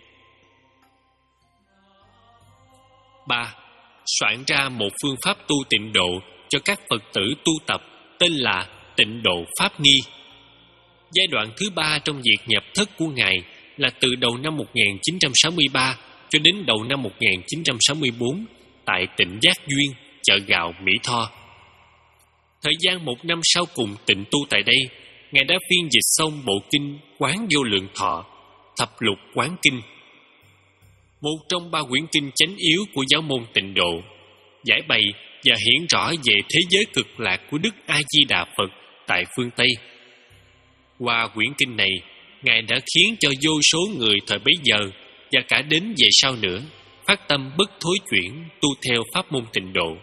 Ba. Soạn ra một phương pháp tu tịnh độ cho các Phật tử tu tập, tên là Tịnh độ Pháp Nghi. Giai đoạn thứ ba trong việc nhập thất của Ngài là từ đầu năm một nghìn chín trăm sáu mươi ba cho đến đầu năm một nghìn chín trăm sáu mươi bốn tại tỉnh Giác Duyên, chợ gạo Mỹ Tho. Thời gian một năm sau cùng tịnh tu tại đây, Ngài đã phiên dịch xong bộ kinh Quán Vô Lượng Thọ, Thập Lục Quán Kinh, một trong ba quyển kinh chánh yếu của giáo môn tịnh độ, giải bày và hiển rõ về thế giới cực lạc của Đức A Di Đà Phật tại phương Tây. Qua quyển kinh này, Ngài đã khiến cho vô số người thời bấy giờ và cả đến về sau nữa phát tâm bất thối chuyển tu theo pháp môn Tịnh Độ.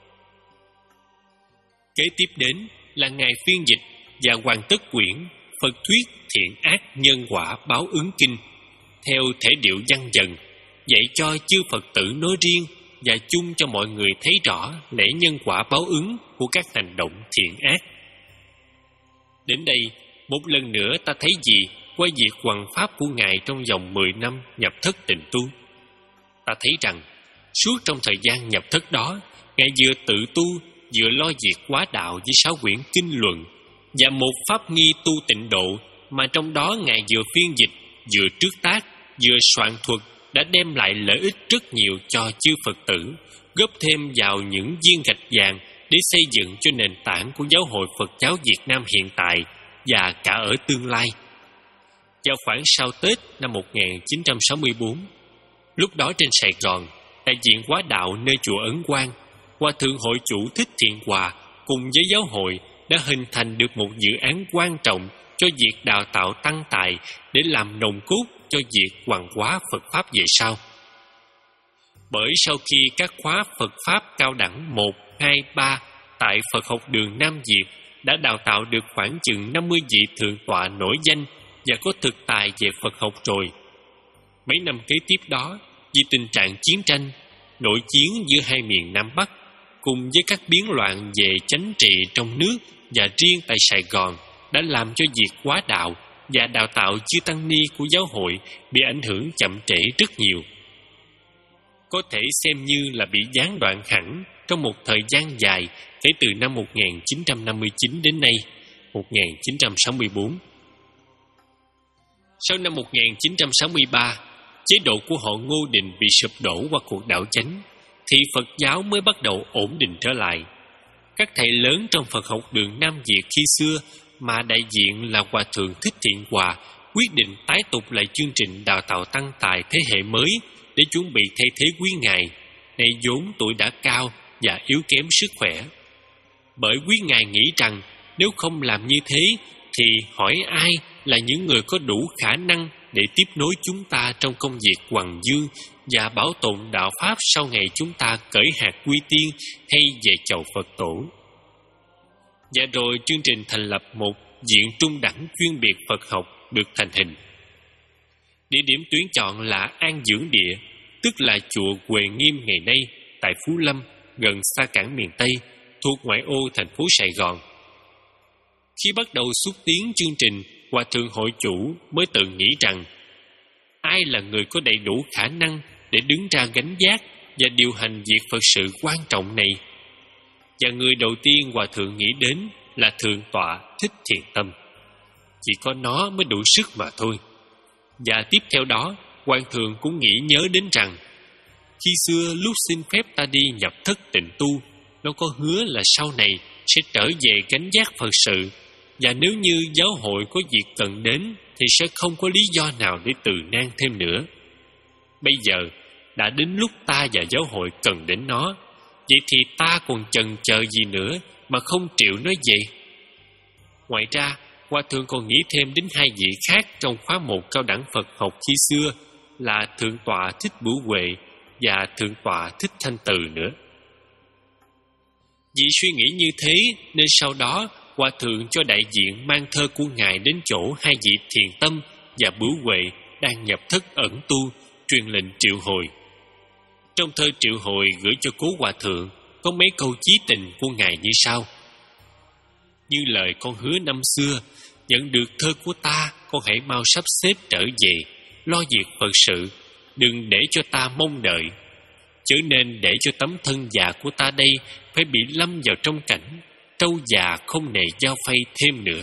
Kế tiếp đến là Ngài phiên dịch và hoàn tất quyển Phật thuyết thiện ác nhân quả báo ứng kinh theo thể điệu văn dần, dạy cho chư Phật tử nói riêng và chung cho mọi người thấy rõ lẽ nhân quả báo ứng của các hành động thiện ác. Đến đây, một lần nữa ta thấy gì qua việc hoằng pháp của Ngài trong vòng mười năm nhập thất tịnh tu. Ta thấy rằng suốt trong thời gian nhập thất đó, Ngài vừa tự tu, vừa lo việc hóa đạo với sáu quyển kinh luận và một pháp nghi tu tịnh độ, mà trong đó Ngài vừa phiên dịch, vừa trước tác, vừa soạn thuật đã đem lại lợi ích rất nhiều cho chư Phật tử, góp thêm vào những viên gạch vàng để xây dựng cho nền tảng của giáo hội Phật giáo Việt Nam hiện tại và cả ở tương lai. Vào khoảng sau Tết năm một nghìn chín trăm sáu mươi tư, lúc đó trên Sài Gòn, đại diện hóa đạo nơi chùa Ấn Quang, Hòa thượng hội chủ Thích Thiện Hòa cùng với giáo hội đã hình thành được một dự án quan trọng cho việc đào tạo tăng tài để làm nòng cốt cho việc hoàn hóa Phật Pháp về sau. Bởi sau khi các khóa Phật Pháp cao đẳng một, hai, ba tại Phật học đường Nam Việt đã đào tạo được khoảng chừng năm mươi vị thượng tọa nổi danh và có thực tài về Phật học rồi. Mấy năm kế tiếp đó, vì tình trạng chiến tranh, nội chiến giữa hai miền Nam Bắc, cùng với các biến loạn về chánh trị trong nước và riêng tại Sài Gòn, đã làm cho việc hóa đạo và đào tạo chư tăng ni của giáo hội bị ảnh hưởng chậm trễ rất nhiều. Có thể xem như là bị gián đoạn hẳn trong một thời gian dài kể từ năm một nghìn chín trăm năm mươi chín đến nay, một nghìn chín trăm sáu mươi tư. Sau năm một nghìn chín trăm sáu mươi ba, chế độ của họ Ngô Đình bị sụp đổ qua cuộc đảo chánh, thì Phật giáo mới bắt đầu ổn định trở lại. Các thầy lớn trong Phật học đường Nam Việt khi xưa mà đại diện là Hòa thượng Thích Thiện Hòa quyết định tái tục lại chương trình đào tạo tăng tài thế hệ mới để chuẩn bị thay thế quý ngài, này vốn tuổi đã cao và yếu kém sức khỏe. Bởi quý ngài nghĩ rằng nếu không làm như thế thì hỏi ai là những người có đủ khả năng để tiếp nối chúng ta trong công việc hoằng dương và bảo tồn đạo Pháp sau ngày chúng ta cởi hạt quy tiên hay về chầu Phật tổ. Và rồi chương trình thành lập một viện trung đẳng chuyên biệt Phật học được thành hình. Địa điểm tuyển chọn là An Dưỡng Địa, tức là chùa Huệ Nghiêm ngày nay tại Phú Lâm, gần xa cảng miền Tây, thuộc ngoại ô thành phố Sài Gòn. Khi bắt đầu xúc tiến chương trình, Hòa thượng hội chủ mới tự nghĩ rằng ai là người có đầy đủ khả năng để đứng ra gánh vác và điều hành việc Phật sự quan trọng này. Và người đầu tiên Hòa thượng nghĩ đến là Thượng tọa Thích Thiện Tâm. Chỉ có nó mới đủ sức mà thôi. Và tiếp theo đó, Hòa thượng cũng nghĩ nhớ đến rằng khi xưa lúc xin phép ta đi nhập thất tịnh tu, nó có hứa là sau này sẽ trở về gánh vác Phật sự, và nếu như giáo hội có việc cần đến thì sẽ không có lý do nào để từ nan thêm nữa. Bây giờ đã đến lúc ta và giáo hội cần đến nó, vậy thì ta còn chần chờ gì nữa mà không chịu nói vậy? Ngoài ra, Hòa thượng còn nghĩ thêm đến hai vị khác trong khóa một cao đẳng Phật học khi xưa là Thượng tọa Thích Bửu Huệ và Thượng tọa Thích Thanh Từ nữa. Vì suy nghĩ như thế nên sau đó Hòa thượng cho đại diện mang thơ của ngài đến chỗ hai vị Thiện Tâm và Bửu Huệ đang nhập thất ẩn tu, truyền lệnh triệu hồi. Trong thơ triệu hồi gửi cho cố Hòa thượng có mấy câu chí tình của ngài như sau: như lời con hứa năm xưa, nhận được thơ của ta, con hãy mau sắp xếp trở về, lo việc Phật sự, đừng để cho ta mong đợi. Chớ nên để cho tấm thân già của ta đây phải bị lâm vào trong cảnh trâu già không nề giao phay thêm nữa.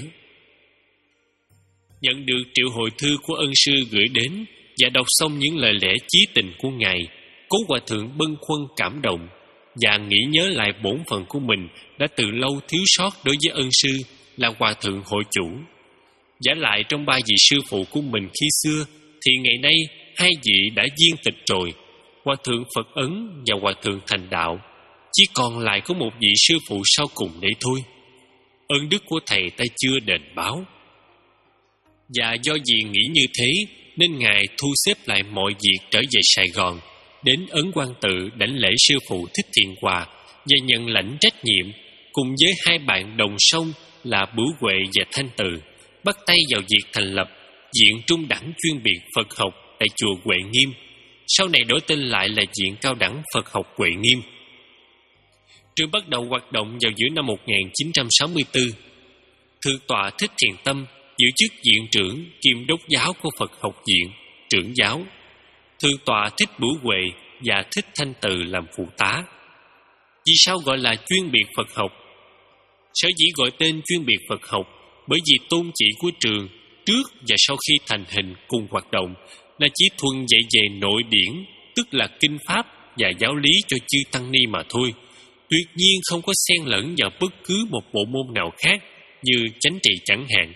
Nhận được triệu hồi thư của ân sư gửi đến và đọc xong những lời lẽ chí tình của ngài, cố Hòa thượng bâng khuâng cảm động và nghĩ nhớ lại bổn phận của mình đã từ lâu thiếu sót đối với ân sư là Hòa thượng hội chủ. Giả lại trong ba vị sư phụ của mình khi xưa thì ngày nay hai vị đã viên tịch rồi, Hòa thượng Phật Ấn và Hòa thượng Thành Đạo. Chỉ còn lại có một vị sư phụ sau cùng đấy thôi. Ơn đức của thầy ta chưa đền báo. Và do vì nghĩ như thế nên Ngài thu xếp lại mọi việc trở về Sài Gòn, đến Ấn Quang Tự đảnh lễ sư phụ Thích Thiện Hòa và nhận lãnh trách nhiệm, cùng với hai bạn đồng sông là Bửu Huệ và Thanh Từ, bắt tay vào việc thành lập Viện Trung đẳng chuyên biệt Phật học tại chùa Huệ Nghiêm, sau này đổi tên lại là Viện Cao đẳng Phật học Huệ Nghiêm. Trường bắt đầu hoạt động vào giữa năm một nghìn chín trăm sáu mươi tư. Thượng tọa Thích Thiện Tâm giữ chức viện trưởng kiêm đốc giáo của Phật học viện, trưởng giáo. Thượng tọa Thích Bửu Huệ và Thích Thanh Từ làm phụ tá. Vì sao gọi là chuyên biệt Phật học? Sở dĩ gọi tên chuyên biệt Phật học bởi vì tôn chỉ của trường trước và sau khi thành hình cùng hoạt động là chỉ thuần dạy về nội điển, tức là kinh pháp và giáo lý cho chư tăng ni mà thôi, tuyệt nhiên không có xen lẫn vào bất cứ một bộ môn nào khác như chánh trị chẳng hạn.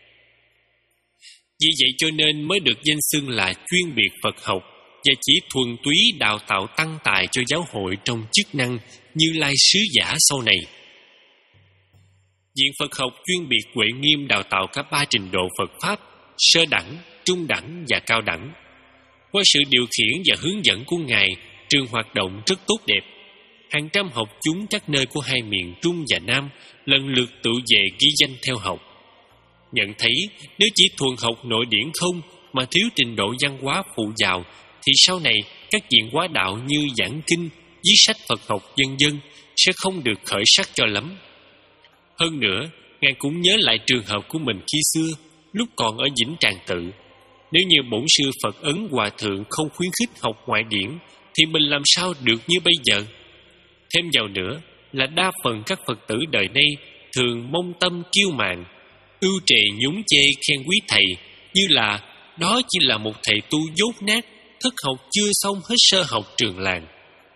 Vì vậy cho nên mới được danh xưng là chuyên biệt Phật học và chỉ thuần túy đào tạo tăng tài cho giáo hội trong chức năng Như Lai sứ giả sau này. Viện Phật học chuyên biệt Huệ Nghiêm đào tạo cả ba trình độ Phật Pháp: sơ đẳng, trung đẳng và cao đẳng. Qua sự điều khiển và hướng dẫn của Ngài, trường hoạt động rất tốt đẹp. Hàng trăm học chúng các nơi của hai miền Trung và Nam lần lượt tự về ghi danh theo học. Nhận thấy nếu chỉ thuần học nội điển không mà thiếu trình độ văn hóa phụ vào thì sau này các viện hóa đạo như giảng kinh, viết sách Phật học vân vân sẽ không được khởi sắc cho lắm. Hơn nữa, Ngài cũng nhớ lại trường hợp của mình khi xưa, lúc còn ở Vĩnh Tràng Tự. Nếu như bổn sư Phật Ấn Hòa Thượng không khuyến khích học ngoại điển thì mình làm sao được như bây giờ? Thêm vào nữa là đa phần các Phật tử đời nay thường mông tâm kiêu mạn, ưu trề nhúng chê khen quý thầy như là đó chỉ là một thầy tu dốt nát, thất học chưa xong hết sơ học trường làng.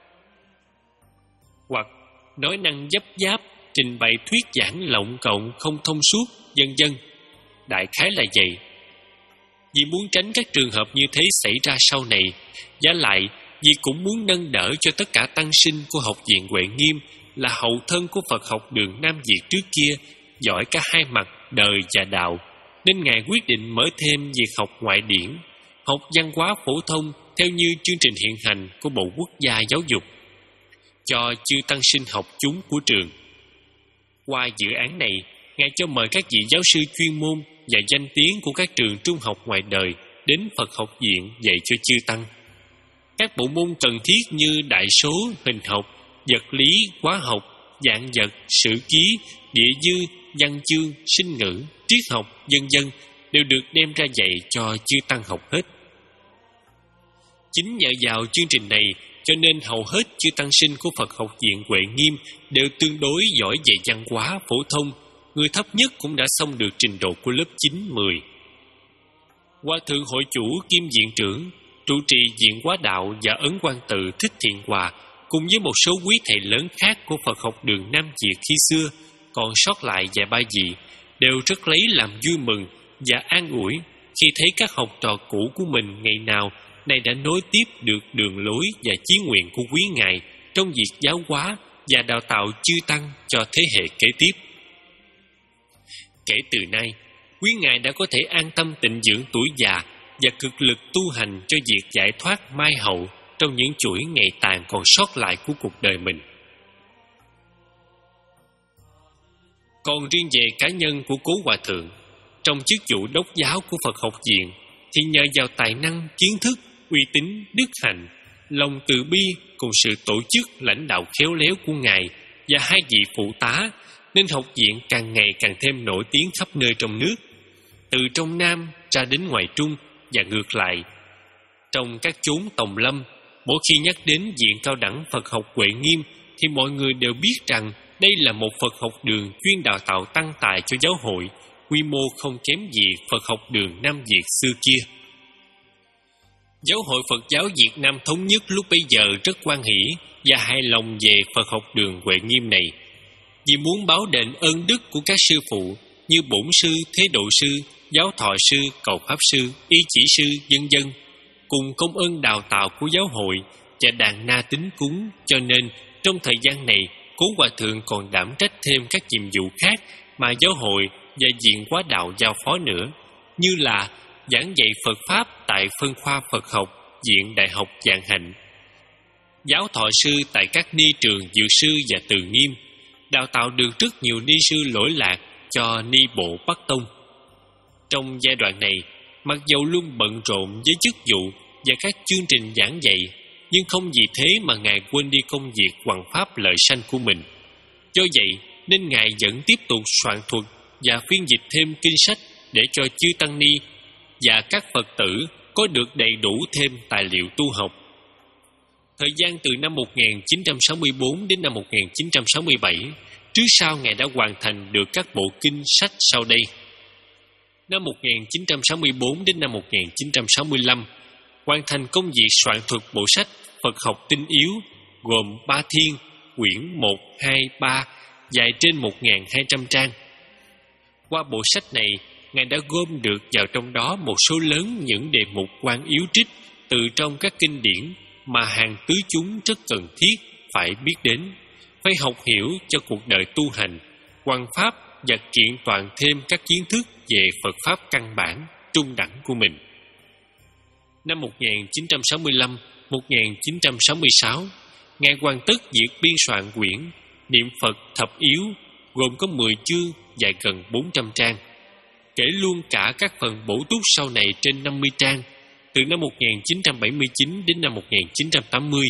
Hoặc nói năng dấp giáp, trình bày thuyết giảng lộng cộng không thông suốt, vân vân. Đại khái là vậy. Vì muốn tránh các trường hợp như thế xảy ra sau này, và lại vì cũng muốn nâng đỡ cho tất cả tăng sinh của học viện Huệ Nghiêm là hậu thân của Phật học đường Nam Việt trước kia, giỏi cả hai mặt đời và đạo, nên Ngài quyết định mở thêm việc học ngoại điển, học văn hóa phổ thông theo như chương trình hiện hành của Bộ Quốc gia Giáo dục, cho chư tăng sinh học chúng của trường. Qua dự án này, Ngài cho mời các vị giáo sư chuyên môn và danh tiếng của các trường trung học ngoài đời đến Phật học viện dạy cho chư tăng. Các bộ môn cần thiết như đại số, hình học, vật lý, hóa học, dạng vật, sử ký, địa dư, văn chương, sinh ngữ, triết học, vân vân đều được đem ra dạy cho chư tăng học hết. Chính nhờ vào chương trình này cho nên hầu hết chư tăng sinh của Phật học viện Huệ Nghiêm đều tương đối giỏi về văn hóa phổ thông, người thấp nhất cũng đã xong được trình độ của lớp chín, mười. Hòa thượng hội chủ kiêm viện trưởng, trụ trì viện hóa đạo và Ấn Quang Tự Thích Thiện Hòa cùng với một số quý thầy lớn khác của Phật học đường Nam Việt khi xưa còn sót lại vài ba vị đều rất lấy làm vui mừng và an ủi khi thấy các học trò cũ của mình ngày nào nay đã nối tiếp được đường lối và chí nguyện của quý Ngài trong việc giáo hóa và đào tạo chư tăng cho thế hệ kế tiếp. Kể từ nay, quý Ngài đã có thể an tâm tịnh dưỡng tuổi già và cực lực tu hành cho việc giải thoát mai hậu trong những chuỗi ngày tàn còn sót lại của cuộc đời mình. Còn riêng về cá nhân của Cố Hòa Thượng, trong chức vụ đốc giáo của Phật học viện thì nhờ vào tài năng, kiến thức, uy tín, đức hạnh, lòng từ bi cùng sự tổ chức lãnh đạo khéo léo của Ngài và hai vị phụ tá nên học viện càng ngày càng thêm nổi tiếng khắp nơi trong nước, từ trong Nam ra đến ngoài Trung và ngược lại. Trong các chốn tòng lâm, mỗi khi nhắc đến Viện Cao đẳng Phật học Huệ Nghiêm thì mọi người đều biết rằng đây là một Phật học đường chuyên đào tạo tăng tài cho giáo hội, quy mô không kém gì Phật học đường Nam Việt xưa kia. Giáo hội Phật giáo Việt Nam Thống Nhất lúc bấy giờ rất hoan hỷ và hài lòng về Phật học đường Huệ Nghiêm này, vì muốn báo đền ơn đức của các sư phụ như Bổn sư, Thế Độ sư, Giáo Thọ sư, Cầu Pháp sư, Y Chỉ sư, vân vân, cùng công ơn đào tạo của giáo hội và đàn na tín cúng, cho nên trong thời gian này Cố Hòa Thượng còn đảm trách thêm các nhiệm vụ khác mà giáo hội và viện hóa đạo giao phó nữa, như là giảng dạy Phật Pháp tại phân khoa Phật học, Viện Đại học Vạn Hạnh, giáo thọ sư tại các ni trường Dược Sư và Từ Nghiêm, đào tạo được rất nhiều ni sư lỗi lạc cho ni bộ Bắc Tông. Trong giai đoạn này, mặc dầu luôn bận rộn với chức vụ và các chương trình giảng dạy, nhưng không vì thế mà Ngài quên đi công việc hoằng pháp lợi sanh của mình. Do vậy nên Ngài vẫn tiếp tục soạn thuật và phiên dịch thêm kinh sách để cho chư tăng ni và các Phật tử có được đầy đủ thêm tài liệu tu học. Thời gian từ năm một nghìn chín trăm sáu mươi tư đến năm một nghìn chín trăm sáu mươi bảy, trước sau Ngài đã hoàn thành được các bộ kinh sách sau đây. Năm một nghìn chín trăm sáu mươi tư đến năm một nghìn chín trăm sáu mươi lăm, hoàn thành công việc soạn thuật bộ sách Phật học tinh yếu gồm ba thiên, quyển một, hai, ba, dài trên một nghìn hai trăm trang. Qua bộ sách này, Ngài đã gom được vào trong đó một số lớn những đề mục quan yếu trích từ trong các kinh điển mà hàng tứ chúng rất cần thiết phải biết đến, phải học hiểu cho cuộc đời tu hành, hoằng pháp và kiện toàn thêm các kiến thức về Phật Pháp căn bản, trung đẳng của mình. Năm một nghìn chín trăm sáu mươi lăm đến một nghìn chín trăm sáu mươi sáu, Ngài hoàn tất việc biên soạn quyển Niệm Phật Thập Yếu gồm có mười chương dài gần bốn trăm trang, kể luôn cả các phần bổ túc sau này trên năm mươi trang, từ năm một nghìn chín trăm bảy mươi chín đến năm một nghìn chín trăm tám mươi.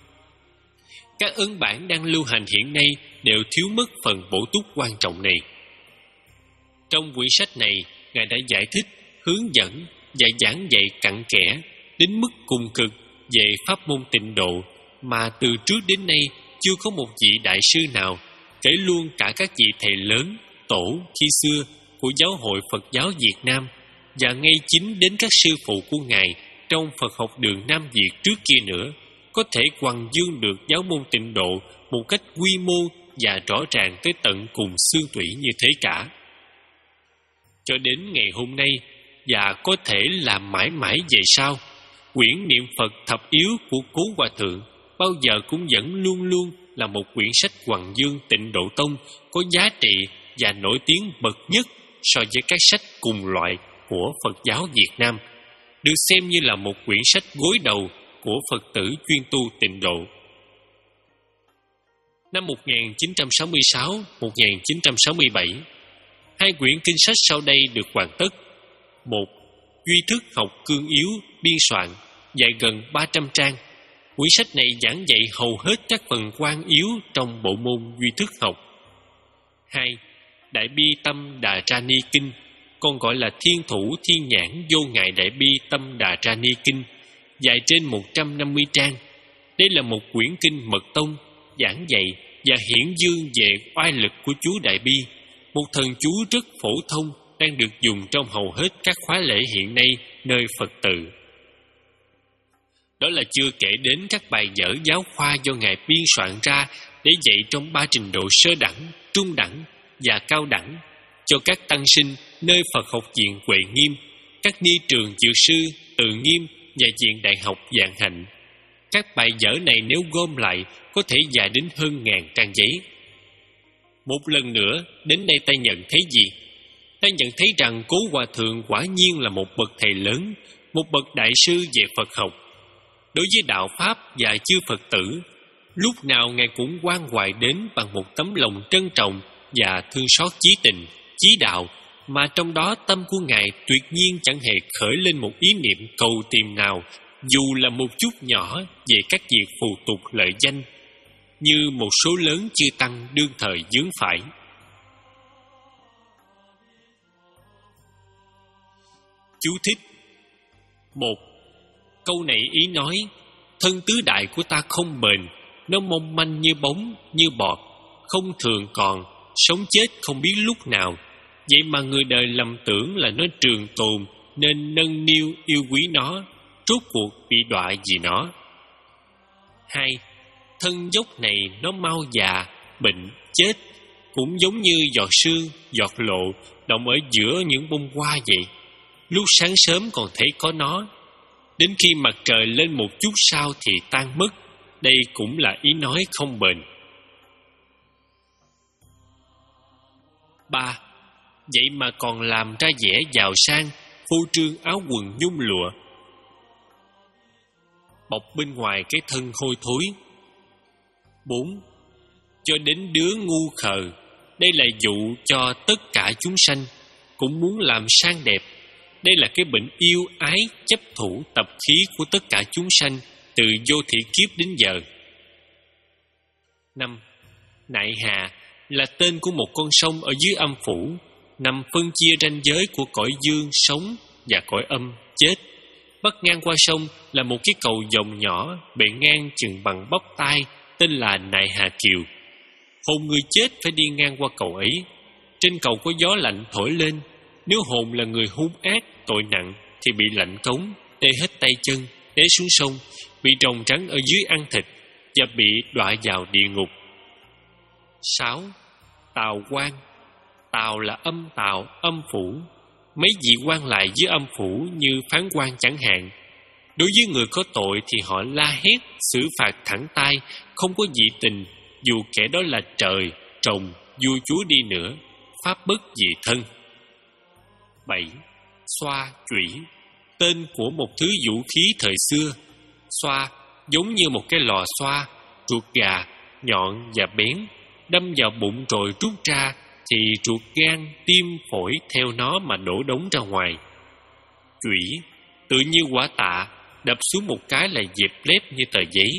Các ấn bản đang lưu hành hiện nay đều thiếu mất phần bổ túc quan trọng này. Trong quyển sách này, Ngài đã giải thích, hướng dẫn và giảng dạy cặn kẽ đến mức cùng cực về pháp môn tịnh độ mà từ trước đến nay chưa có một vị đại sư nào, kể luôn cả các vị thầy lớn, tổ khi xưa của Giáo hội Phật giáo Việt Nam và ngay chính đến các sư phụ của Ngài trong Phật học đường Nam Việt trước kia nữa, có thể hoằng dương được giáo môn tịnh độ một cách quy mô và rõ ràng tới tận cùng xương tủy như thế cả. Cho đến ngày hôm nay, và có thể là mãi mãi về sau, quyển Niệm Phật Thập Yếu của Cố Hòa Thượng bao giờ cũng vẫn luôn luôn là một quyển sách hoằng dương Tịnh Độ Tông có giá trị và nổi tiếng bậc nhất so với các sách cùng loại của Phật giáo Việt Nam, được xem như là một quyển sách gối đầu của Phật tử chuyên tu tịnh độ. Năm một nghìn chín trăm sáu mươi sáu đến một nghìn chín trăm sáu mươi bảy, hai quyển kinh sách sau đây được hoàn tất. Một, Duy Thức Học Cương Yếu biên soạn, dài gần ba trăm trang. Quyển sách này giảng dạy hầu hết các phần quan yếu trong bộ môn Duy Thức Học. Hai, Đại Bi Tâm Đà Ra Ni Kinh, còn gọi là Thiên Thủ Thiên Nhãn Vô Ngại Đại Bi Tâm Đà Ra Ni Kinh, dài trên một trăm năm mươi trang. Đây là một quyển kinh mật tông, giảng dạy và hiển dương về oai lực của chú Đại Bi, một thần chú rất phổ thông đang được dùng trong hầu hết các khóa lễ hiện nay nơi Phật tử. Đó là chưa kể đến các bài vở giáo khoa do Ngài biên soạn ra để dạy trong ba trình độ sơ đẳng, trung đẳng và cao đẳng cho các tăng sinh nơi Phật học viện Huệ Nghiêm, các ni trường Dược Sư, Từ Nghiêm và Viện Đại học Vạn Hạnh. Các bài vở này nếu gom lại có thể dài đến hơn ngàn trang giấy. Một lần nữa, đến đây ta nhận thấy gì? Ta nhận thấy rằng Cố Hòa Thượng quả nhiên là một bậc thầy lớn, một bậc đại sư về Phật học. Đối với đạo Pháp và chư Phật tử, lúc nào Ngài cũng quan hoài đến bằng một tấm lòng trân trọng và thương xót chí tình, chí đạo, mà trong đó tâm của Ngài tuyệt nhiên chẳng hề khởi lên một ý niệm cầu tìm nào, dù là một chút nhỏ về các việc phù tục lợi danh, như một số lớn chư tăng đương thời vướng phải. Chú thích. Một. Câu này ý nói, thân tứ đại của ta không bền, nó mong manh như bóng, như bọt, không thường còn, sống chết không biết lúc nào. Vậy mà người đời lầm tưởng là nó trường tồn, nên nâng niu yêu quý nó, rốt cuộc bị đọa vì nó. Hai. Thân dốc này nó mau già, bệnh, chết, cũng giống như giọt sương, giọt lộ, động ở giữa những bông hoa vậy. Lúc sáng sớm còn thấy có nó, đến khi mặt trời lên một chút sau thì tan mất. Đây cũng là ý nói không bền. Ba. Vậy mà còn làm ra vẻ giàu sang, phô trương áo quần nhung lụa, bọc bên ngoài cái thân hôi thối. Bốn, cho đến đứa ngu khờ, đây là dụ cho tất cả chúng sanh cũng muốn làm sang đẹp. Đây là cái bệnh yêu ái chấp thủ tập khí của tất cả chúng sanh từ vô thị kiếp đến giờ. Năm, Nại Hà là tên của một con sông ở dưới âm phủ, nằm phân chia ranh giới của cõi dương sống và cõi âm chết. Bắc ngang qua sông là một cái cầu vồng nhỏ, bề ngang chừng bằng bắp tay, tên là Nại Hà Kiều. Hồn người chết phải đi ngang qua cầu ấy. Trên cầu có gió lạnh thổi lên. Nếu hồn là người hung ác, tội nặng thì bị lạnh cống, tê hết tay chân, té xuống sông, bị rồng rắn ở dưới ăn thịt và bị đọa vào địa ngục. Sáu, Tào quan. Tào là âm tào, âm phủ. Mấy vị quan lại dưới âm phủ như phán quan chẳng hạn. Đối với người có tội thì họ la hét, xử phạt thẳng tay, không có dị tình, dù kẻ đó là trời, rồng, vua chúa đi nữa, pháp bất dị thân. Bảy, Xoa chủy. Tên của một thứ vũ khí thời xưa. Xoa giống như một cái lò xoa, ruột gà, nhọn và bén, đâm vào bụng rồi rút ra thì ruột gan, tim, phổi theo nó mà đổ đống ra ngoài. Chủy tự như quả tạ, đập xuống một cái là dẹp lép như tờ giấy.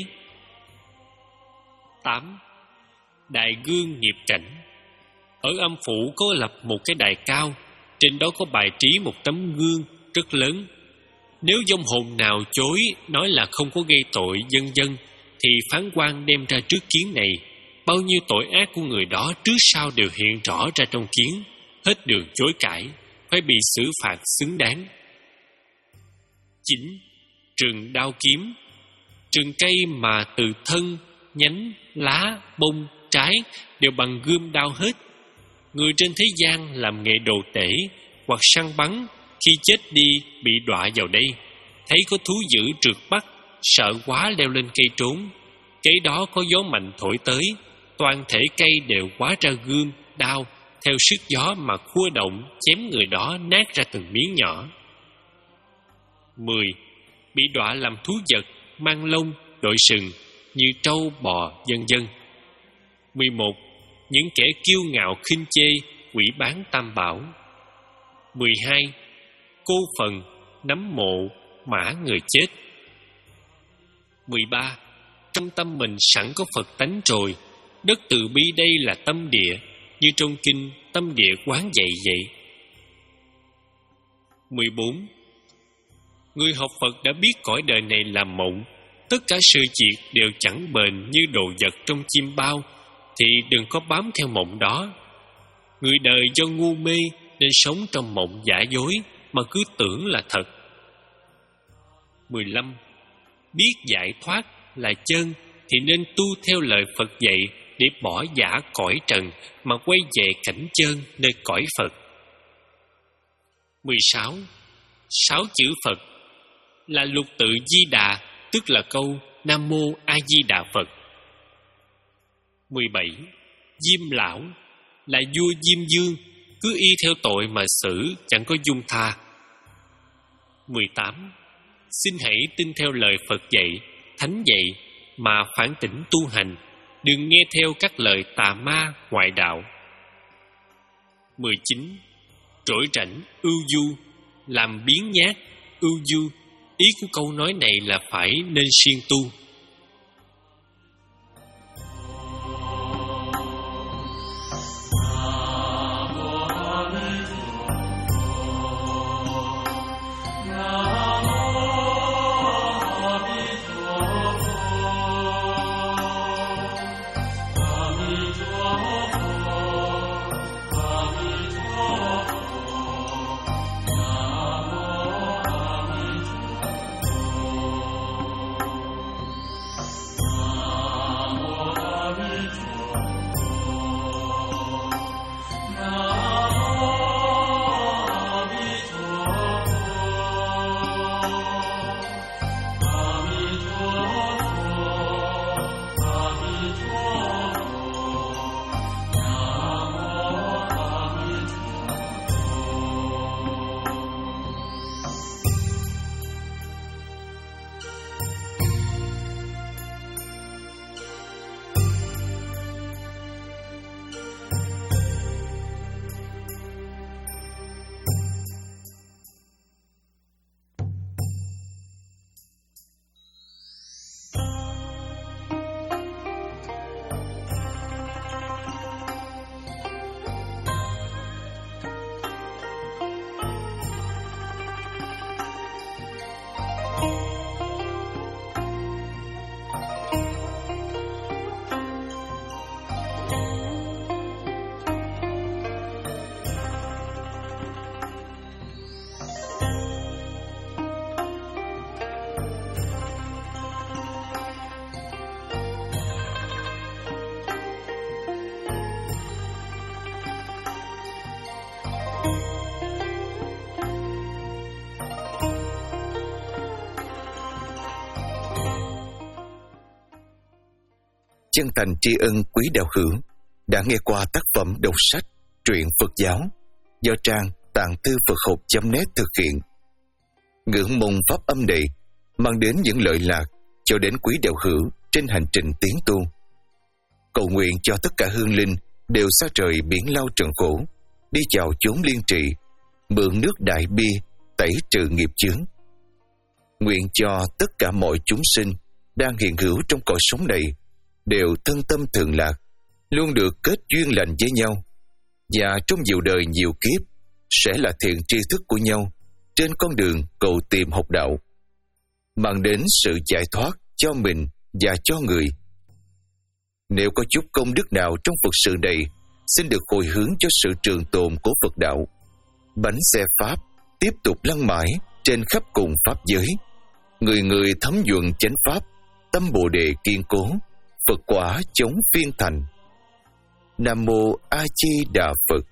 Tám, Đại gương nghiệp cảnh. Ở âm phủ có lập một cái đài cao, trên đó có bài trí một tấm gương rất lớn. Nếu vong hồn nào chối nói là không có gây tội vân vân thì phán quan đem ra trước kiến này. Bao nhiêu tội ác của người đó trước sau đều hiện rõ ra trong kiến, hết đường chối cãi, phải bị xử phạt xứng đáng. Chín, Trừng đao kiếm. Trừng cây mà từ thân, nhánh, lá, bông, trái đều bằng gươm đao hết. Người trên thế gian làm nghề đồ tể hoặc săn bắn, khi chết đi bị đọa vào đây, thấy có thú dữ trượt bắt, sợ quá leo lên cây trốn. Cây đó có gió mạnh thổi tới, toàn thể cây đều hóa ra gươm, đao, theo sức gió mà khua động chém người đó nát ra từng miếng nhỏ. Mười, Bị đọa làm thú vật, mang lông, đội sừng như trâu, bò, vân vân. Mười một, Những kẻ kiêu ngạo khinh chê, quỷ bán tam bảo. Mười hai, Cô phần, nắm mộ, mã người chết. Mười ba, Trong tâm mình sẵn có Phật tánh rồi, đất từ bi đây là tâm địa, như trong kinh tâm địa quán dạy vậy. Mười bốn, Người học Phật đã biết cõi đời này là mộng, tất cả sự việc đều chẳng bền như đồ vật trong chim bao, thì đừng có bám theo mộng đó. Người đời do ngu mê nên sống trong mộng giả dối mà cứ tưởng là thật. Mười lăm, Biết giải thoát là chân thì nên tu theo lời Phật dạy để bỏ giả cõi trần mà quay về cảnh chân nơi cõi Phật. Mười sáu, Sáu chữ Phật là lục tự Di Đà, tức là câu Nam Mô A Di Đà Phật. Mười bảy, Diêm lão là vua Diêm Dương, cứ y theo tội mà xử, chẳng có dung tha. Mười tám, Xin hãy tin theo lời Phật dạy, thánh dạy mà phản tỉnh tu hành, đừng nghe theo các lời tà ma ngoại đạo. Mười chín, Trỗi rảnh ưu du, làm biến nhát ưu du. Ý của câu nói này là phải nên siêng tu. chân thành tri ân quý đạo hữu đã nghe qua tác phẩm đọc sách truyện Phật giáo do trang tạng thư Phật học chấm net thực hiện. Ngưỡng mong pháp âm này mang đến những lợi lạc cho đến quý đạo hữu trên hành trình tiến tu. Cầu nguyện cho tất cả hương linh đều xa rời biển lao trần khổ, đi vào chốn liên trị, mượn nước đại bi tẩy trừ nghiệp chướng. Nguyện cho tất cả mọi chúng sinh đang hiện hữu trong cõi sống này đều thân tâm thường lạc, luôn được kết duyên lành với nhau, và trong nhiều đời nhiều kiếp sẽ là thiện tri thức của nhau trên con đường cầu tìm học đạo, mang đến sự giải thoát cho mình và cho người. Nếu có chút công đức nào trong Phật sự này, xin được hồi hướng cho sự trường tồn của Phật đạo. Bánh xe Pháp tiếp tục lăn mãi trên khắp cùng Pháp giới. Người người thấm nhuần chánh Pháp, tâm Bồ Đề kiên cố, Phật quả chống phiên thành. Nam Mô A Di Đà Phật.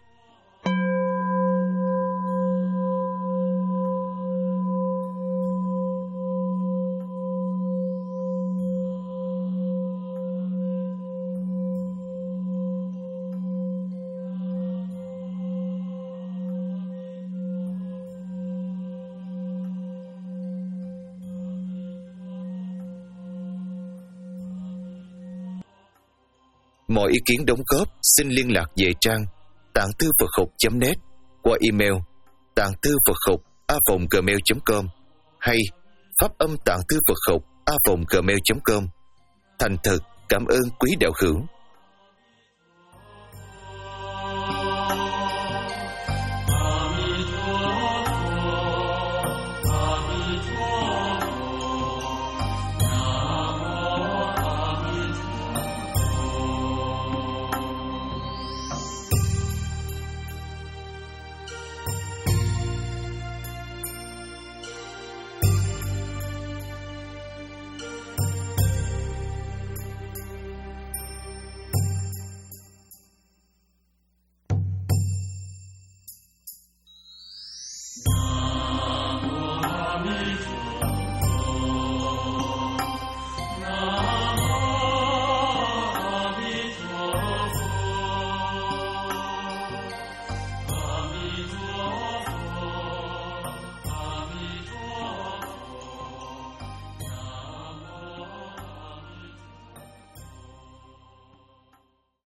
Mọi ý kiến đóng góp xin liên lạc về trang tạng thư Phật học chấm net qua email tạng thư Phật học a vòng gmail chấm com hay pháp âm tạng thư Phật học a vòng gmail chấm com. Thành thật cảm ơn quý đạo hữu.